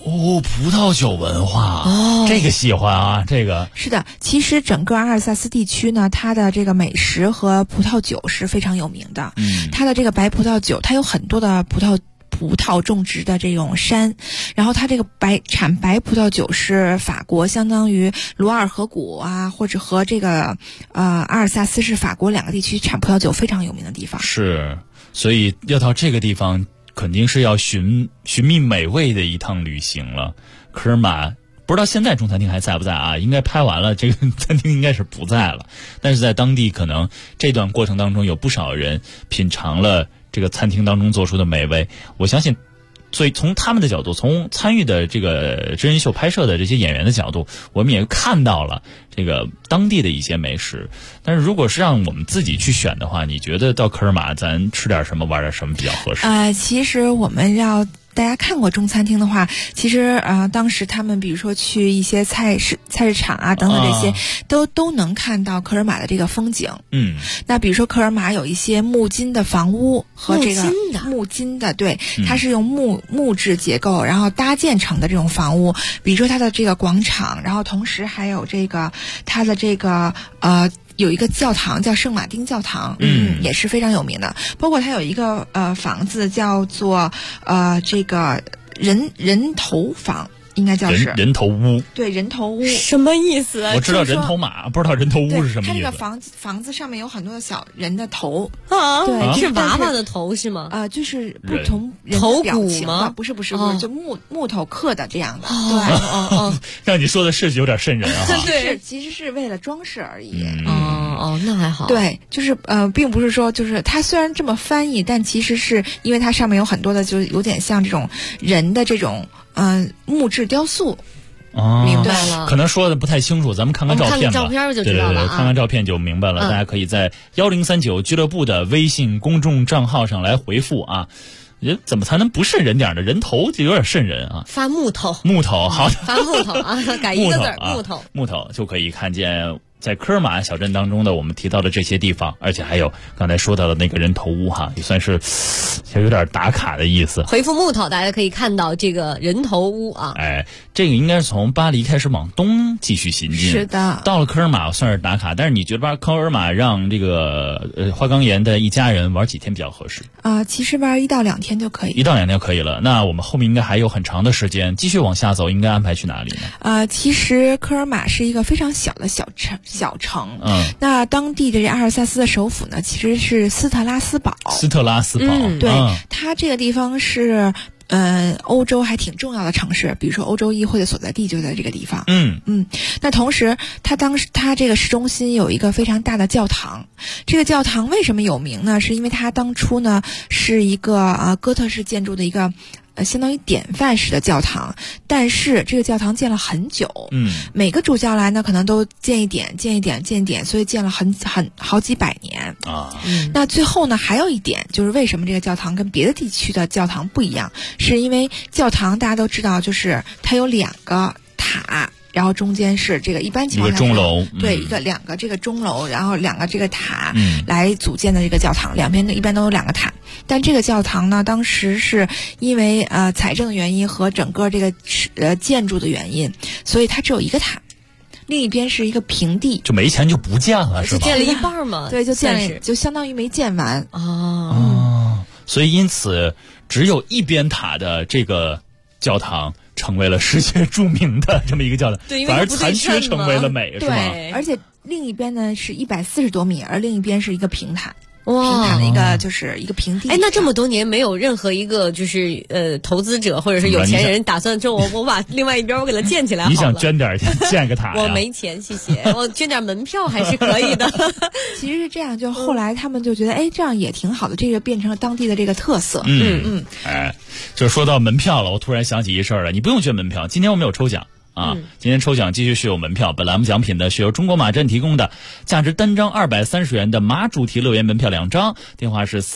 哦，葡萄酒文化哦，这个喜欢啊，这个是的。其实整个阿尔萨斯地区呢，它的这个美食和葡萄酒是非常有名的。它的这个白葡萄酒，它有很多的葡萄种植的这种山，然后它这个产白葡萄酒是法国相当于卢瓦尔河谷啊，或者和这个阿尔萨斯是法国2个地区产葡萄酒非常有名的地方。 是，所以要到这个地方肯定是要寻觅美味的一趟旅行了。科尔玛不知道现在中餐厅还在不在啊？应该拍完了，这个餐厅应该是不在了。但是在当地可能这段过程当中有不少人品尝了这个餐厅当中做出的美味，我相信所以从他们的角度，从参与的这个真人秀拍摄的这些演员的角度，我们也看到了这个当地的一些美食。但是如果是让我们自己去选的话，你觉得到科尔玛咱吃点什么玩点什么比较合适？ 其实我们要大家看过中餐厅的话，其实当时他们比如说去一些菜市场啊等等这些，都能看到科尔玛的这个风景。那比如说科尔玛有一些木金的房屋和这个木金的，对，它是用木质结构然后搭建成的这种房屋。比如说它的这个广场，然后同时还有这个它的这个有一个教堂叫圣马丁教堂，也是非常有名的。包括它有一个房子叫做这个人头房，应该叫是人头屋。 对，人头屋什么意思？ 我知道人头马，不知道人头屋是什么意思。它这个房子上面有很多的小人的头啊， 对， 是娃娃的头是吗？ 就是不同人的表情吗？不是，就木头刻的这样的。对， 让你说的是有点瘆人啊。 对，其实是为了装饰而已。 那还好。 对，就是并不是说就是它虽然这么翻译，但其实是因为它上面有很多的，就有点像这种人的这种木质雕塑。 明白了， 可能说的不太清楚，咱们看看照片吧。 看照片就知道了。 对，看看照片就明白了。大家可以在1039俱乐部的微信公众账号上来回复啊。人怎么才能不瘆人点呢？人头就有点瘆人啊。 发木头， 好的， 发木头啊，改一个字木头就可以看见。在科尔玛小镇当中的我们提到的这些地方，而且还有刚才说到的那个人头屋哈，也算是有点打卡的意思。 回复木头，大家可以看到这个人头屋啊。 这个应该是从巴黎开始往东继续行进。 是的， 到了科尔玛算是打卡，但是你觉得科尔玛让这个花岗岩的一家人玩几天比较合适？ 其实玩1到2天就可以。 1到2天就可以了。那我们后面应该还有很长的时间，继续往下走，应该安排去哪里呢？其实科尔玛是一个非常小的小城。那当地的这阿尔萨斯的首府呢，其实是斯特拉斯堡。对，它这个地方是欧洲还挺重要的城市，比如说欧洲议会的所在地就在这个地方。那同时它这个市中心有一个非常大的教堂。这个教堂为什么有名呢？是因为它当初呢是一个哥特式建筑的一个相当于典范式的教堂，但是这个教堂建了很久，每个主教来呢可能都建一点，所以建了好几百年啊。那最后呢还有一点就是为什么这个教堂跟别的地区的教堂不一样，是因为教堂大家都知道，就是它有2个塔。然后中间是这个一般情况下一个钟楼， 对，2个这个钟楼，然后2个这个塔来组建的这个教堂，两边呢一般都有2个塔。但这个教堂呢，当时是因为财政的原因和整个这个建筑的原因，所以它只有1个塔，另一边是一个平地， 就没钱就不建了，是吧？ 就建了一半嘛， 对，就相当于没建完所以因此只有一边塔的这个教堂成为了世界著名的这么一个教堂，反而残缺成为了美，是吗？ 而且另一边呢是140多米，而另一边是一个平塔。平坦的一个就是一个平地。 那这么多年没有任何一个就是投资者或者是有钱人打算说我把另外一边我给它建起来好了。 你想捐点钱建个塔呀？ 我没钱，谢谢。我捐点门票还是可以的。 其实是这样，就后来他们就觉得这样也挺好的，这个变成了当地的这个特色。 就说到门票了，我突然想起一事儿了，你不用捐门票，今天我们有抽奖。今天抽奖继续是有门票，本栏目奖品呢是由中国马镇提供的，价值单张230元的马主题乐园门票2张，电话是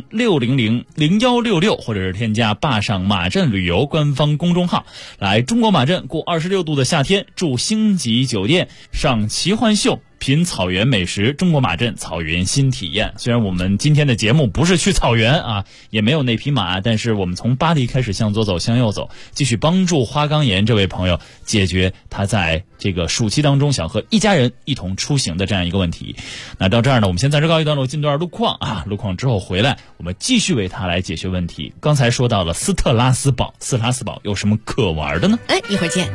400-600-0166，或者是添加坝上马镇旅游官方公众号。来中国马镇过26度的夏天，住星级酒店，上奇幻秀， 品草原美食，中国马镇草原新体验。虽然我们今天的节目不是去草原啊，也没有那匹马，但是我们从巴黎开始向左走，向右走，继续帮助花岗岩这位朋友解决他在这个暑期当中想和一家人一同出行的这样一个问题。那到这儿呢，我们先暂时告一段落，进段路况啊，路况之后回来，我们继续为他来解决问题。刚才说到了斯特拉斯堡有什么可玩的呢？ 一会儿见。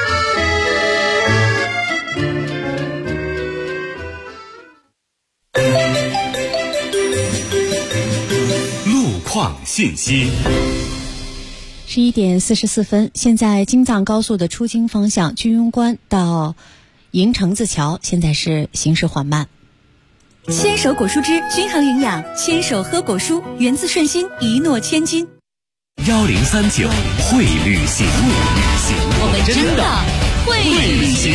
路况信息。 11点44分，现在京藏高速的出京方向居庸关到营城子桥现在是行驶缓慢。 牵手果蔬汁均衡营养，牵手喝果蔬，源自顺心，一诺千金。 1039会旅行， 我们真的会旅行。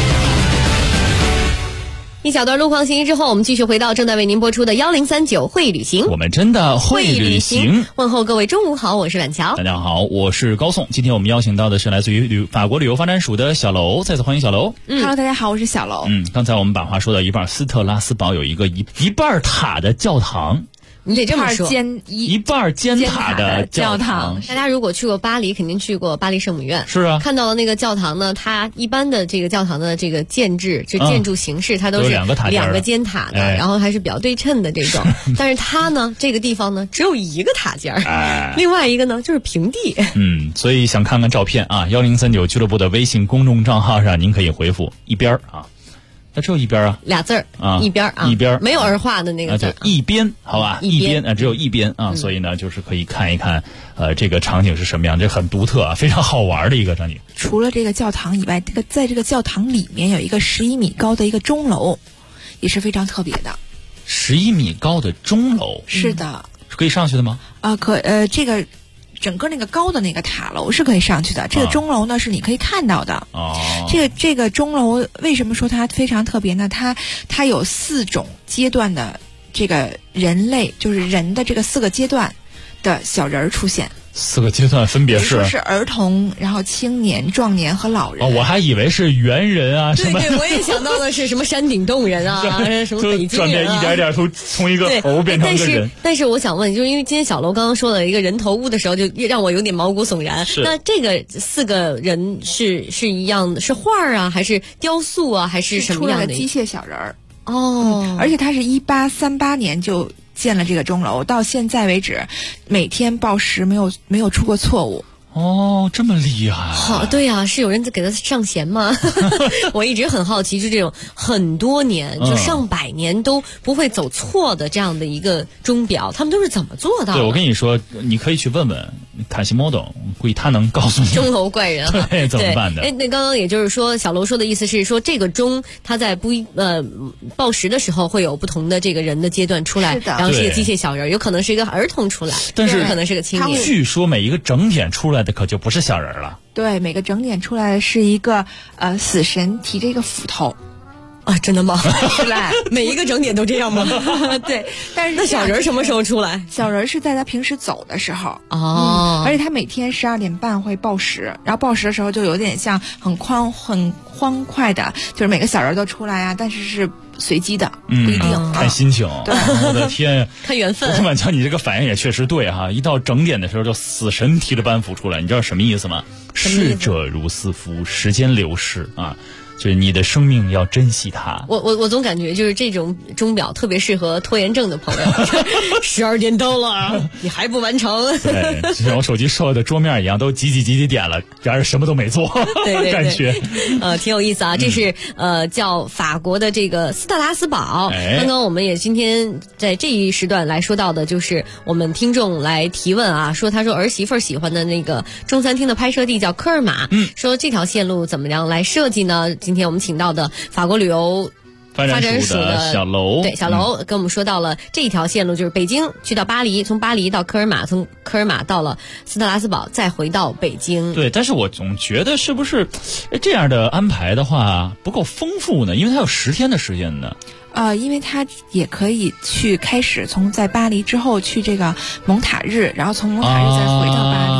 一小段路况信息之后，我们继续回到正在为您播出的1039会旅行。 我们真的会旅行。 问候各位中午好，我是阮乔。 大家好，我是高颂。今天我们邀请到的是来自于法国旅游发展署的小楼，再次欢迎小楼。 Hello， 大家好，我是小楼。 刚才我们把话说到一半，斯特拉斯堡有一个一半塔的教堂。 你得这么说， 一半尖塔的教堂。 大家如果去过巴黎，肯定去过巴黎圣母院。 是啊， 看到的那个教堂呢，它一般的这个教堂的这个建筑形式，它都是两个尖塔的，然后还是比较对称的这种。但是它呢，这个地方呢，只有一个塔尖儿，另外一个呢就是平地。 所以想看看照片啊，1039俱乐部的微信公众账号上，您可以回复一边啊。它只有一边啊， 俩字儿啊，一边啊， 一边没有儿化的那个字儿， 一边，好吧，一边啊，只有一边啊，所以呢，就是可以看一看，这个场景是什么样，这很独特啊，非常好玩的一个场景。 除了这个教堂以外，在这个教堂里面有一个11米高的一个钟楼，也是非常特别的。 11米高的钟楼， 是的， 可以上去的吗？ 这个。整个那个高的那个塔楼是可以上去的，这个钟楼呢是你可以看到的。这个钟楼为什么说它非常特别呢？它有4种阶段的这个人类，就是人的这个4个阶段的小人儿出现。 4个阶段分别是儿童，然后青年、壮年和老人。 我还以为是猿人啊， 对对，我也想到的是什么山顶洞人啊，什么北京人啊， 转变一点点从一个头变成一个人。 但是我想问，就是因为今天小楼刚刚说了一个人头屋的时候，就让我有点毛骨悚然。那这个4个人是一样的，是画啊，还是雕塑啊，还是什么样的机械小人儿？ 而且它是1838年就建了这个钟楼，到现在为止，每天报时没有出过错误。 这么厉害！ 好，对啊，是有人给他上弦吗？我一直很好奇，就这种很多年，就上百年都不会走错的这样的一个钟表，他们都是怎么做到的？ 对，我跟你说，你可以去问问卡西莫董，估计他能告诉你。 钟楼怪人， 对，怎么办的？ 那刚刚也就是说，小楼说的意思是说，这个钟它在报时的时候会有不同的这个人的阶段出来，然后是一个机械小人，有可能是一个儿童出来， 但是可能是个青年。 据说每一个整点出来的可就不是小人了。 对，每个整点出来的是一个死神提着一个斧头。 真的吗？ 是吧？ 每一个整点都这样吗？ 对，但是那小人什么时候出来？ 小人是在他平时走的时候而且他每天12点半会报时，然后报时的时候就有点像很欢快的，就是每个小人都出来啊，但是是随机的，不一定， 看心情。 对， 我的天， 看缘分。 不管叫你这个反应也确实对哈，一到整点的时候就死神提着板斧出来，你知道什么意思吗？逝者如斯夫，时间流逝啊。就是你的生命要珍惜它。 我总感觉就是这种钟表特别适合拖延症的朋友。12点到了，你还不完成？ 对，就像我手机设的桌面一样，都几点了，然而什么都没做。 对， 感觉挺有意思啊。这是叫法国的这个斯特拉斯堡。刚刚我们也今天在这一时段来说到的，就是我们听众来提问啊，说他说儿媳妇喜欢的那个中餐厅的拍摄地叫科尔玛，说这条线路怎么样来设计呢？今天我们请到的法国旅游发展署的小楼， 对，小楼跟我们说到了这一条线路，就是北京去到巴黎，从巴黎到科尔玛，从科尔玛到了斯特拉斯堡，再回到北京。 对，但是我总觉得是不是这样的安排的话不够丰富呢？因为它有10天的时间呢。 因为他也可以去开始从在巴黎之后去这个蒙塔日，然后从蒙塔日再回到巴黎，然后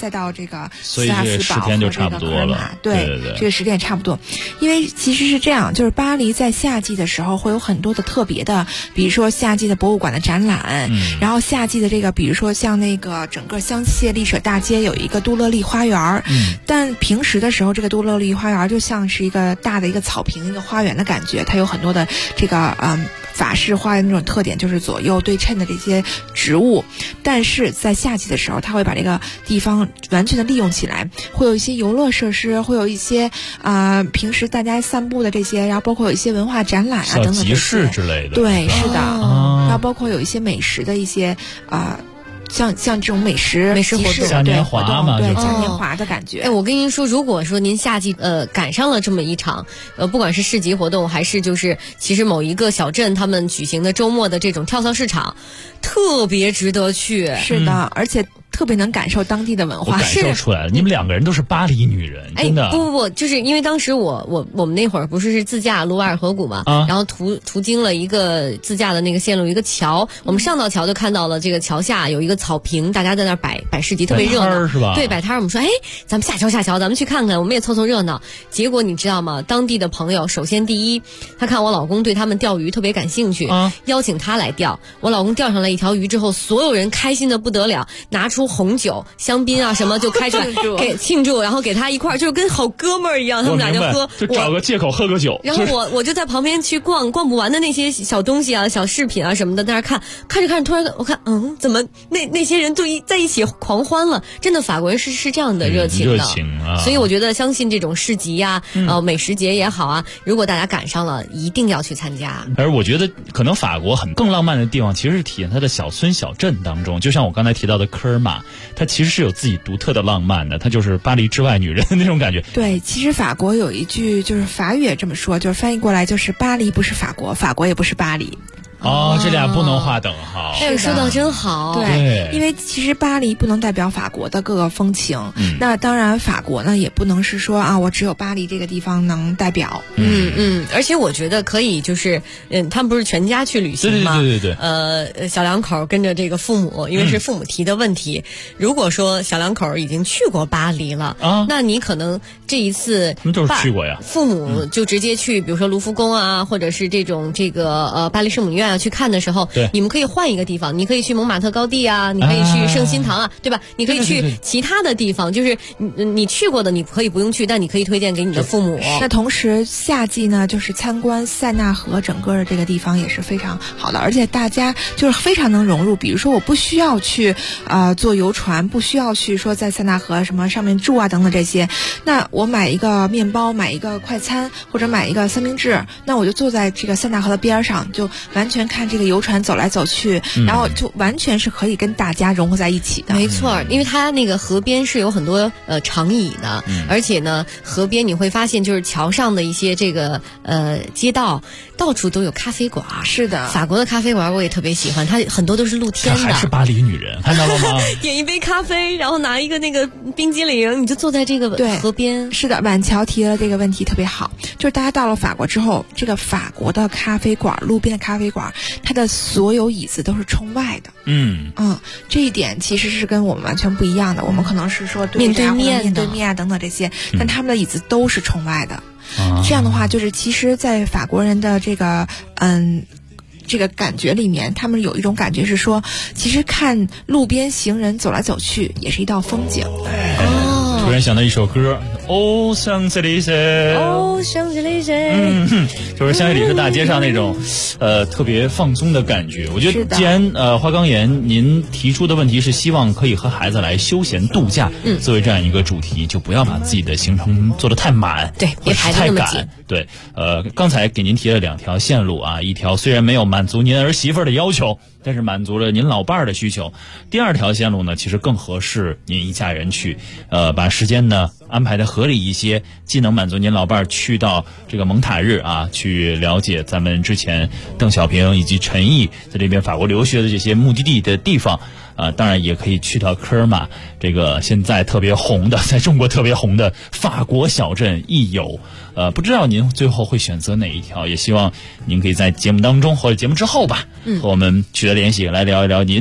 再到这个所以这10天就差不多了。 对，这个10天也差不多。因为其实是这样，就是巴黎在夏季的时候会有很多的特别的，比如说夏季的博物馆的展览，然后夏季的这个，比如说像那个整个香榭丽舍大街有一个都乐丽花园，但平时的时候这个都乐丽花园就像是一个大的一个草坪，一个花园的感觉，它有很多的这个法式花园那种特点，就是左右对称的这些植物。但是在夏季的时候，它会把这个地方完全的利用起来，会有一些游乐设施，会有一些平时大家散步的这些，然后包括有一些文化展览啊等等集市之类的。 对，是的。然后包括有一些美食的一些像这种美食活动， 嘉年华嘛， 对嘉年华的感觉。 哎，我跟您说，如果说您夏季赶上了这么一场不管是市集活动，还是就是其实某一个小镇他们举行的周末的这种跳蚤市场，特别值得去。 是的，而且特别能感受当地的文化。 我感受出来了，你们2个人都是巴黎女人，真的。 不，就是因为当时我们那会儿不是自驾卢瓦尔河谷嘛，然后途经了一个自驾的那个线路，一个桥，我们上到桥就看到了这个桥下有一个草坪，大家在那摆市集，特别热闹， 是吧？ 对，摆摊。我们说，哎，咱们下桥，咱们去看看，我们也凑热闹。结果你知道吗？当地的朋友，首先第一，他看我老公对他们钓鱼特别感兴趣，邀请他来钓。我老公钓上来一条鱼之后，所有人开心的不得了，拿出红酒、香槟啊什么就开出来给庆祝，然后给他一块，就是跟好哥们儿一样，他们俩就喝， 就找个借口喝个酒。 然后我就在旁边去逛不完的那些小东西啊、小饰品啊什么的，在那看着，突然我看，怎么那些人就在一起狂欢了？真的，法国人是这样的热情的，所以我觉得相信这种市集呀、美食节也好啊，如果大家赶上了，一定要去参加。 而我觉得可能法国更浪漫的地方，其实是体现它的小村小镇当中，就像我刚才提到的科尔玛，它其实是有自己独特的浪漫的，它就是巴黎之外女人的那种感觉。 对，其实法国有一句就是法语也这么说，就是翻译过来就是巴黎不是法国，法国也不是巴黎。 这俩不能划等号。 说到真好。 对，因为其实巴黎不能代表法国的各个风情，那当然法国呢也不能是说我只有巴黎这个地方能代表。 而且我觉得可以，就是他们不是全家去旅行吗？ 对。 小两口跟着这个父母，因为是父母提的问题。如果说小两口已经去过巴黎了，那你可能这一次他们都是去过呀， 父母就直接去，比如说卢浮宫啊，或者是这种巴黎圣母院去看的时候，你们可以换一个地方，你可以去蒙马特高地啊，你可以去圣心堂啊，对吧？你可以去其他的地方，就是你去过的你可以不用去，但你可以推荐给你的父母。 那同时夏季呢，就是参观塞纳河整个的这个地方也是非常好的，而且大家就是非常能融入。比如说我不需要去坐游船，不需要去说在塞纳河什么上面住啊等等这些，那我买一个面包，买一个快餐，或者买一个三明治，那我就坐在这个塞纳河的边上，就完全看这个游船走来走去，然后就完全是可以跟大家融合在一起的。 没错，因为它那个河边是有很多长椅的，而且呢，河边你会发现就是桥上的一些这个街道，到处都有咖啡馆。 是的， 法国的咖啡馆我也特别喜欢，它很多都是露天的。 还是巴黎女人，看到了吗？ 点一杯咖啡，然后拿一个那个冰激凌，你就坐在这个河边。 是的，晚桥提了这个问题特别好，就是大家到了法国之后，这个法国的咖啡馆，路边的咖啡馆，它的所有椅子都是冲外的。这一点其实是跟我们完全不一样的。我们可能是说面对面啊等等这些，但他们的椅子都是冲外的。这样的话，就是其实，在法国人的这个这个感觉里面，他们有一种感觉是说，其实看路边行人走来走去也是一道风景。 突然想到一首歌，哦，香榭丽舍， 哦，香榭丽舍， 就是香榭丽舍大街上那种，特别放松的感觉。我觉得，既然花岗岩您提出的问题是希望可以和孩子来休闲度假，作为这样一个主题，就不要把自己的行程做得太满， 对，别排得那么紧。 对，刚才给您提了2条线路啊，一条虽然没有满足您儿媳妇的要求，但是满足了您老伴儿的需求。第2条线路呢，其实更合适您一家人去，把时间呢安排的合理一些，既能满足您老伴儿去到这个蒙塔日啊，去了解咱们之前邓小平以及陈毅在这边法国留学的这些目的地的地方。当然也可以去到科尔玛，这个现在特别红的，在中国特别红的法国小镇亦有。不知道您最后会选择哪一条，也希望您可以在节目当中或者节目之后吧，和我们取得联系，来聊一聊您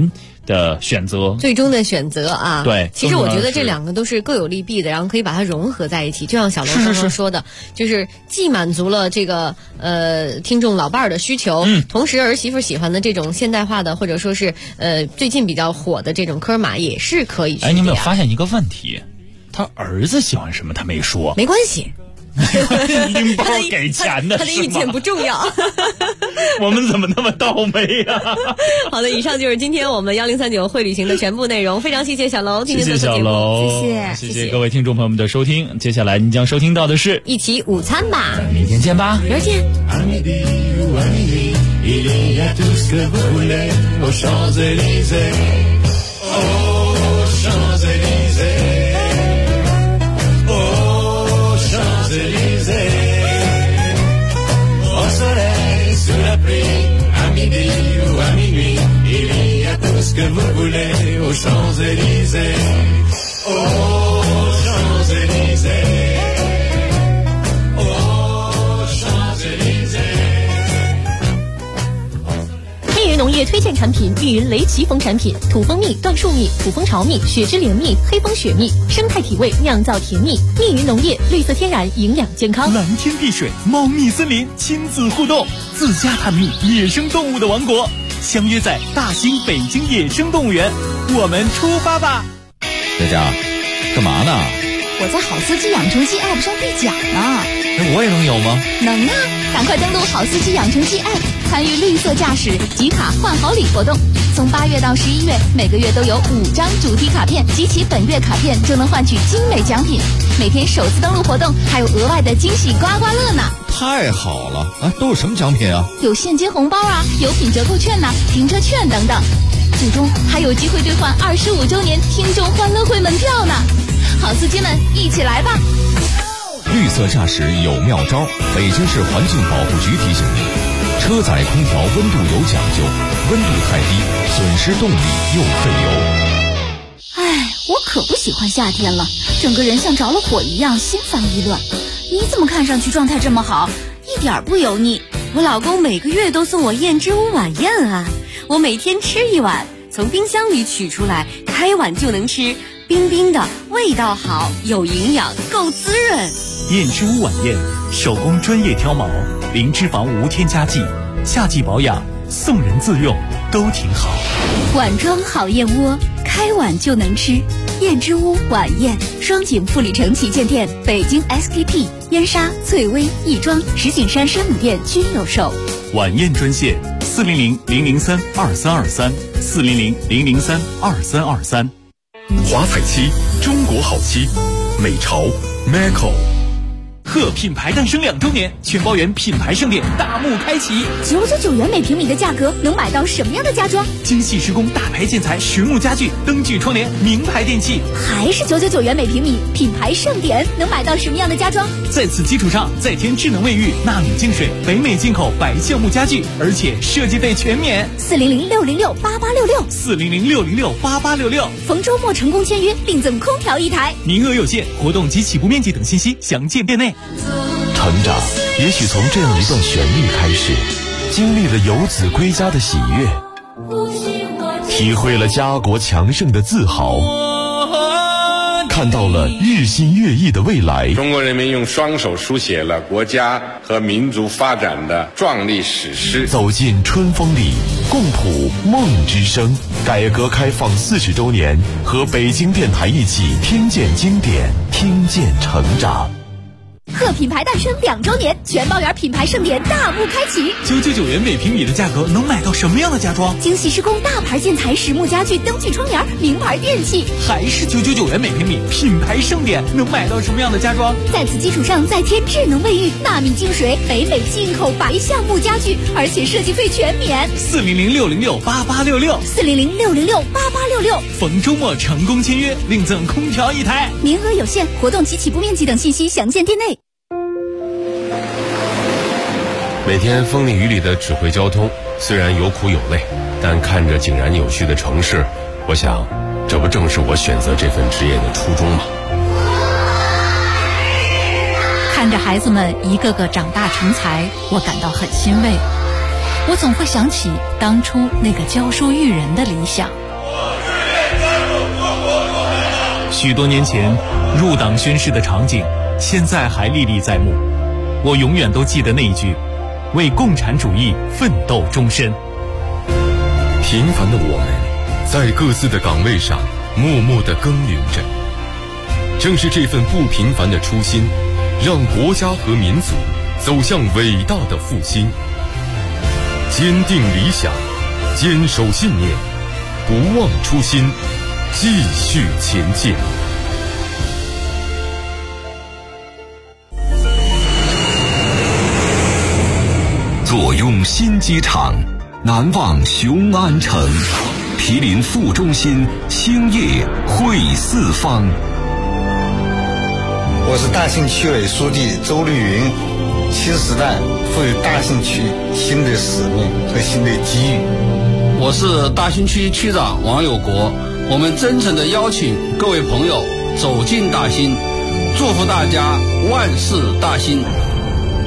的选择， 最终的选择啊。 对， 其实我觉得这两个都是各有利弊的，然后可以把它融合在一起。就像小楼刚刚说的，就是既满足了这个听众老伴儿的需求，同时儿媳妇喜欢的这种现代化的或者说是最近比较火的这种科尔玛也是可以去的。 哎，你有没有发现一个问题？他儿子喜欢什么他没说， 没关系。 拎包给钱的， 他的意见不重要。 我们怎么那么倒霉呀？ 好的，以上就是今天我们1039会旅行的全部内容。非常谢谢小楼今天谢谢小楼，谢谢各位听众朋友们的收听。接下来您将收听到的是一起午餐吧， 明天见吧， 明儿见。 Sous la pluie, à midi ou à minuit, il y a tout ce que vous voulez aux Champs-Élysées. Aux Champs-Élysées. Aux Champs-Élysées. 密云农业推荐产品：密云雷奇蜂产品，土蜂蜜、椴树蜜、土蜂巢蜜、雪之莲蜜、黑蜂雪蜜，生态体味，酿造甜蜜。密云农业，绿色天然，营养健康。 蓝天碧水，猫蜜森林，亲子互动，自家探秘，野生动物的王国，相约在大兴北京野生动物园，我们出发吧！ 佳佳，干嘛呢？ 我在好司机养成记 App 上兑奖呢。 那我也能有吗？ 能啊！赶快登录好司机养成记 App， 参与绿色驾驶集卡换好礼活动。从8月到11月，每个月都有5张主题卡片，集齐本月卡片就能换取精美奖品。每天首次登录活动还有额外的惊喜刮刮乐呢！ 太好了啊！都有什么奖品啊？ 有现金红包啊，有品折扣券呐、停车券等等。最终还有机会兑换25周年听众欢乐会门票呢！好司机们，一起来吧！ 绿色驾驶有妙招，北京市环境保护局提醒您：车载空调温度有讲究，温度太低，损失动力又费油。 哎，我可不喜欢夏天了，整个人像着了火一样，心烦意乱。你怎么看上去状态这么好，一点不油腻？ 我老公每个月都送我燕之屋晚宴啊，我每天吃一碗，从冰箱里取出来，开碗就能吃，冰冰的，味道好，有营养，够滋润。 燕之屋晚宴，手工专业挑毛，零脂肪无添加剂，夏季保养，送人自用，都挺好。 碗装好燕窝，开碗就能吃。燕之屋晚宴，双井富里城旗舰店、北京 SKP、燕莎、翠微、亦庄、石景山生母店均有售。 晚宴专线：400-003-2323，400-003-2323。 华彩漆，中国好漆，美潮 Macco。 贺品牌诞生2周年，全包园品牌盛典大幕开启 ，999元每平米的价格能买到什么样的家装？ 精细施工大牌建材、实木家具、灯具窗帘、名牌电器， 还是999元每平米，品牌盛典能买到什么样的家装？ 在此基础上再添智能卫浴、纳米净水、北美进口白橡木家具，而且设计费全免。 400-606-8866，400-606-8866，逢周末成功签约，另赠空调1台， 名额有限，活动及起步面积等信息详见店内。 成长也许从这样一段旋律开始，经历了游子归家的喜悦，体会了家国强盛的自豪，看到了日新月异的未来。 中国人民用双手书写了国家和民族发展的壮丽史诗。 走进春风里，共谱梦之声。改革开放40周年，和北京电台一起听见经典，听见成长。 贺品牌诞生2周年，全包园品牌盛典大幕开启 ，999元每平米的价格能买到什么样的家装？ 精细施工大牌建材、实木家具、灯具窗帘、名牌电器， 还是999元每平米，品牌盛典能买到什么样的家装？ 在此基础上再添智能卫浴、纳米净水、北美进口白橡木家具，而且设计费全免。 400-606-8866，400-606-8866，逢周末成功签约，另赠空调1台， 名额有限，活动及起步面积等信息详见店内。 每天风里雨里的指挥交通，虽然有苦有累，但看着井然有序的城市，我想，这不正是我选择这份职业的初衷吗？ 看着孩子们一个个长大成才，我感到很欣慰。我总会想起当初那个教书育人的理想。 许多年前入党宣誓的场景，现在还历历在目。我永远都记得那一句：为共产主义奋斗终身。 平凡的我们，在各自的岗位上默默地耕耘着。正是这份不平凡的初心，让国家和民族走向伟大的复兴。坚定理想，坚守信念，不忘初心，继续前进。 坐拥新机场，难忘雄安城。毗邻副中心，兴业汇四方。 我是大兴区委书记周绿云。新时代赋予大兴区新的使命和新的机遇。 我是大兴区区长王有国。我们真诚地邀请各位朋友走进大兴，祝福大家万事大兴。